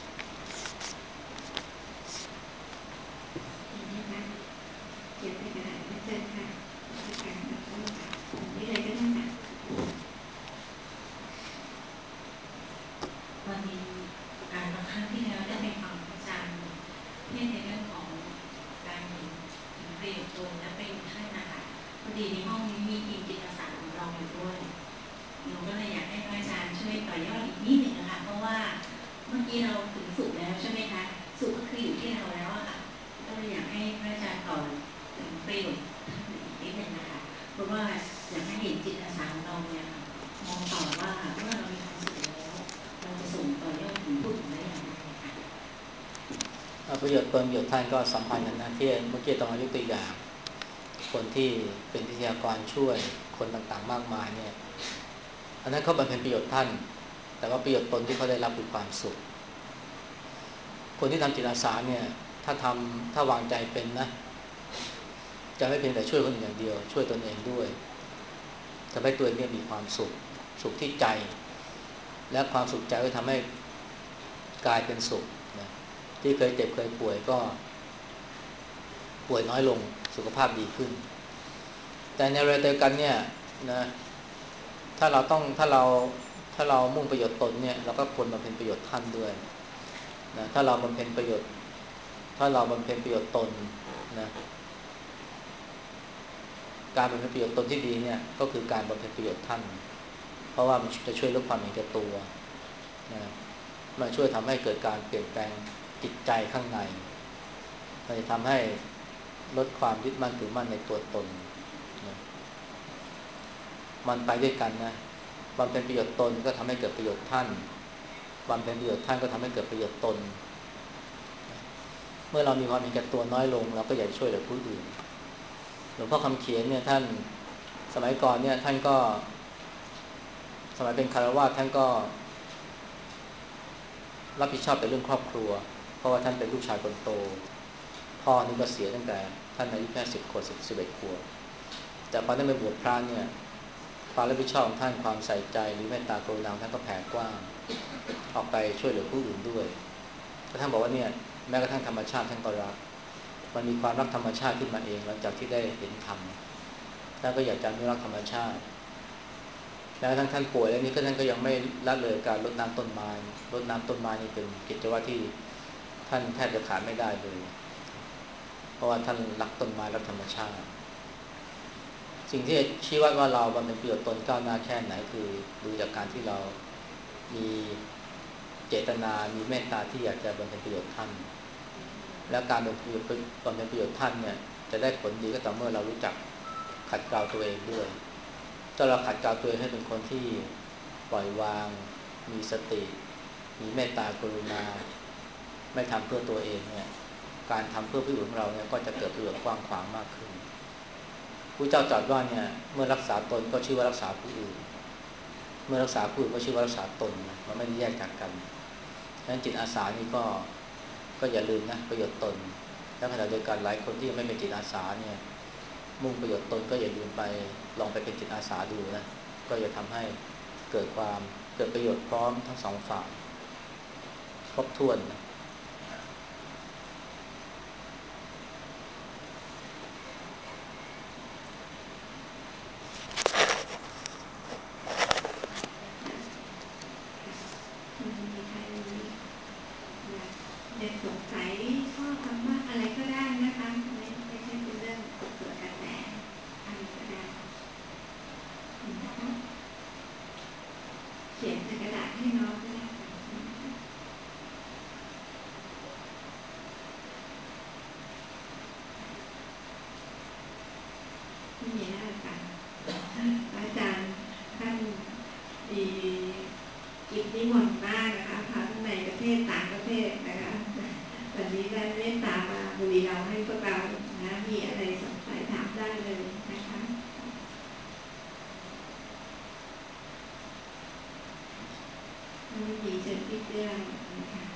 เห็นไหมคะเขียนใส่กระดาษก็เชิญค่ะพระอาจารย์ขอโทษค่ะนี่เลยก็ได้ค่ะวันนี้การบางครั้งที่แล้วได้ไปฟังอาจารย์เทศในเรื่องของการเห็นถึงประโยชน์ตนและประโยชน์ท่านนะคะพอดีในห้องนี้มีทีมจิตอาสาของเราอยู่ด้วยหนูก็เลยอยากให้พระอาจารย์ช่วยต่อยอดอีกนิดหนึ่งนะคะเพราะว่าเมื่อกี้เราถึงสุขแล้วใช่ไหมคะสุขก็คืออยู่ที่เราแล้วอะค่ะก็เลยอยากให้พระอาจารย์ต่อถึงประโยชน์ท่านอีกนิดหนึ่งนะคะเพราะว่าอยากให้เห็นจิตอาสาของเราเนี่ยค่ะมองต่อว่าเมื่อเรามีความสุขแล้วเราจะส่งต่อยอดถึงผู้อื่นได้อย่างไรค่ะประโยชน์ตนประโยชน์ท่านก็สัมพันธ์กันนะที่เมื่อกี้ต้องยกตัวอย่างคนที่เป็นวิทยากรช่วยคนต่างๆมากมายเนี่ยอันนั้นเขาบำเพ็ญประโยชน์ท่านแต่ว่าประโยชน์ตนที่เขาได้รับคือความสุขคนที่ทำจิตอาสาเนี่ยถ้าทำถ้าวางใจเป็นนะจะไม่เพียงแต่ช่วยคนอื่นอย่างเดียวช่วยตนเองด้วยทำให้ตัวเองเนี่ยมีความสุขสุขที่ใจและความสุขใจก็ทำให้กายเป็นสุขนะที่เคยเจ็บเคยป่วยก็ป่วยน้อยลงสุขภาพดีขึ้นแต่ในเวลาเดียวกันเนี่ยนะถ้าเราต้องถ้าเราถ้าเรามุ่งประโยชน์ตนเนี่ยเราก็ควรบำเพ็ญประโยชน์ท่านด้วยนะถ้าเราบำเพ็ญประโยชน์ถ้าเราบำเพ็ญประโยชน์ตนนะการบำเพ็ญประโยชน์ตนที่ดีเนี่ยก็คือการบำเพ็ญประโยชน์ท่านเพราะว่ามันจะช่วยลดความเห็นแก่ตัวนะมันช่วยทำให้เกิดการเปลี่ยนแปลงจิตใจข้างในมันจะทำให้ลดความยึดมั่นถือมั่นในตัวตนนะมันไปด้วยกันนะบำเพ็ญประโยชน์ตนก็ทำให้เกิดประโยชน์ท่านบำเพ็ญประโยชน์ท่านก็ทำให้เกิดประโยชน์ตนเมื่อเรามีความเห็นแก่ตัวน้อยลงเราก็อยากช่วยเหลือผู้อื่นหลวงพ่อคำเขียนเนี่ยท่านสมัยก่อนเนี่ยท่านก็สมัยเป็นคฤหัสถ์ท่านก็รับผิดชอบในเรื่องครอบครัวเพราะว่าท่านเป็นลูกชายคนโตพ่อนี่ก็เสียตั้งแต่ท่านอายุแค่สิบขวบสิบเอ็ดขวบแต่พอท่านไปบวชพระเนี่ยความรับผิดชอบของท่านความใส่ใจหรือเมตตากรุณาท่านก็แผ่กว้างออกไปช่วยเหลือผู้อื่นด้วยแต่ท่านบอกว่าเนี่ยแม้กระทั่งธรรมชาติท่านก็รักมันมีความรักธรรมชาติขึ้นมาเองหลังจากที่ได้เห็นธรรมท่านก็อยากจะอนุรักษ์ธรรมชาติแล้วทั้งท่านป่วยแล้วนี้ก็ท่านก็ยังไม่ละเลยการรดน้ำต้นไม้รดน้ำต้นไม้นี่เป็นกิจวัตรที่ท่านแทบจะขาดไม่ได้เลยเพราะว่าท่านรักต้นไม้รักธรรมชาติสิ่งที่ชี้วัดว่าเราบำเพ็ญประโยชน์ตนก้าวหน้าแค่ไหนคือดูจากการที่เรามีเจตนามีเมตตาที่อยากจะบำเพ็ญประโยชน์ท่านและการบำเพ็ญประโยชน์บำเพ็ญประโยชน์ท่านเนี่ยจะได้ผลดีก็ต่อเมื่อเรารู้จักขัดเกลาตัวเองด้วยถ้าเราขัดเกลาตัวเองให้เป็นคนที่ปล่อยวางมีสติมีเมตตากรุณาไม่ทำเพื่อตัวเองเนี่ยการทำเพื่อผู้อื่นของเราเนี่ยก็จะเกิดประโยชน์กว้างขวางมากขึ้นผู้เจ้าตรัสว่าเนี่ยเมื่อรักษาตนก็ชื่อว่ารักษาผู้อื่นเมื่อรักษาผู้อื่นก็ชื่อว่ารักษาตนนะมันไม่ได้แยกจากกันดังนั้นจิตอาสานี่ก็ก็อย่าลืมนะประโยชน์ตนและขณะเดียวกันหลายคนที่ยังไม่เป็นจิตอาสาเนี่ยมุ่งประโยชน์ตนก็อย่าลืมไปลองไปเป็นจิตอาสาดูนะก็จะทำให้เกิดความเกิดประโยชน์พร้อมทั้งสองฝ่ายครบถ้วนนะอยากสงสัยข้อธรรมะอะไรก็ได้นะคะไม่ไม่ใช่เป็นเรื่องเกิดกระแสอะไรก็ได้นะคะเขียนใส่กระดาษให้น้องก็ได้ไม่มีหน้าค่ะอาจารย์ท่านมีกิจนิมนต์มากนะคะทั้งในประเทศต่างประเทศนะคะวันนี้ได้เมตตามาบุรีเราให้พวกเรานะมีอะไรสงสัยถามได้เลยนะคะไม่มีเชิญพี่เพื่อนนะคะ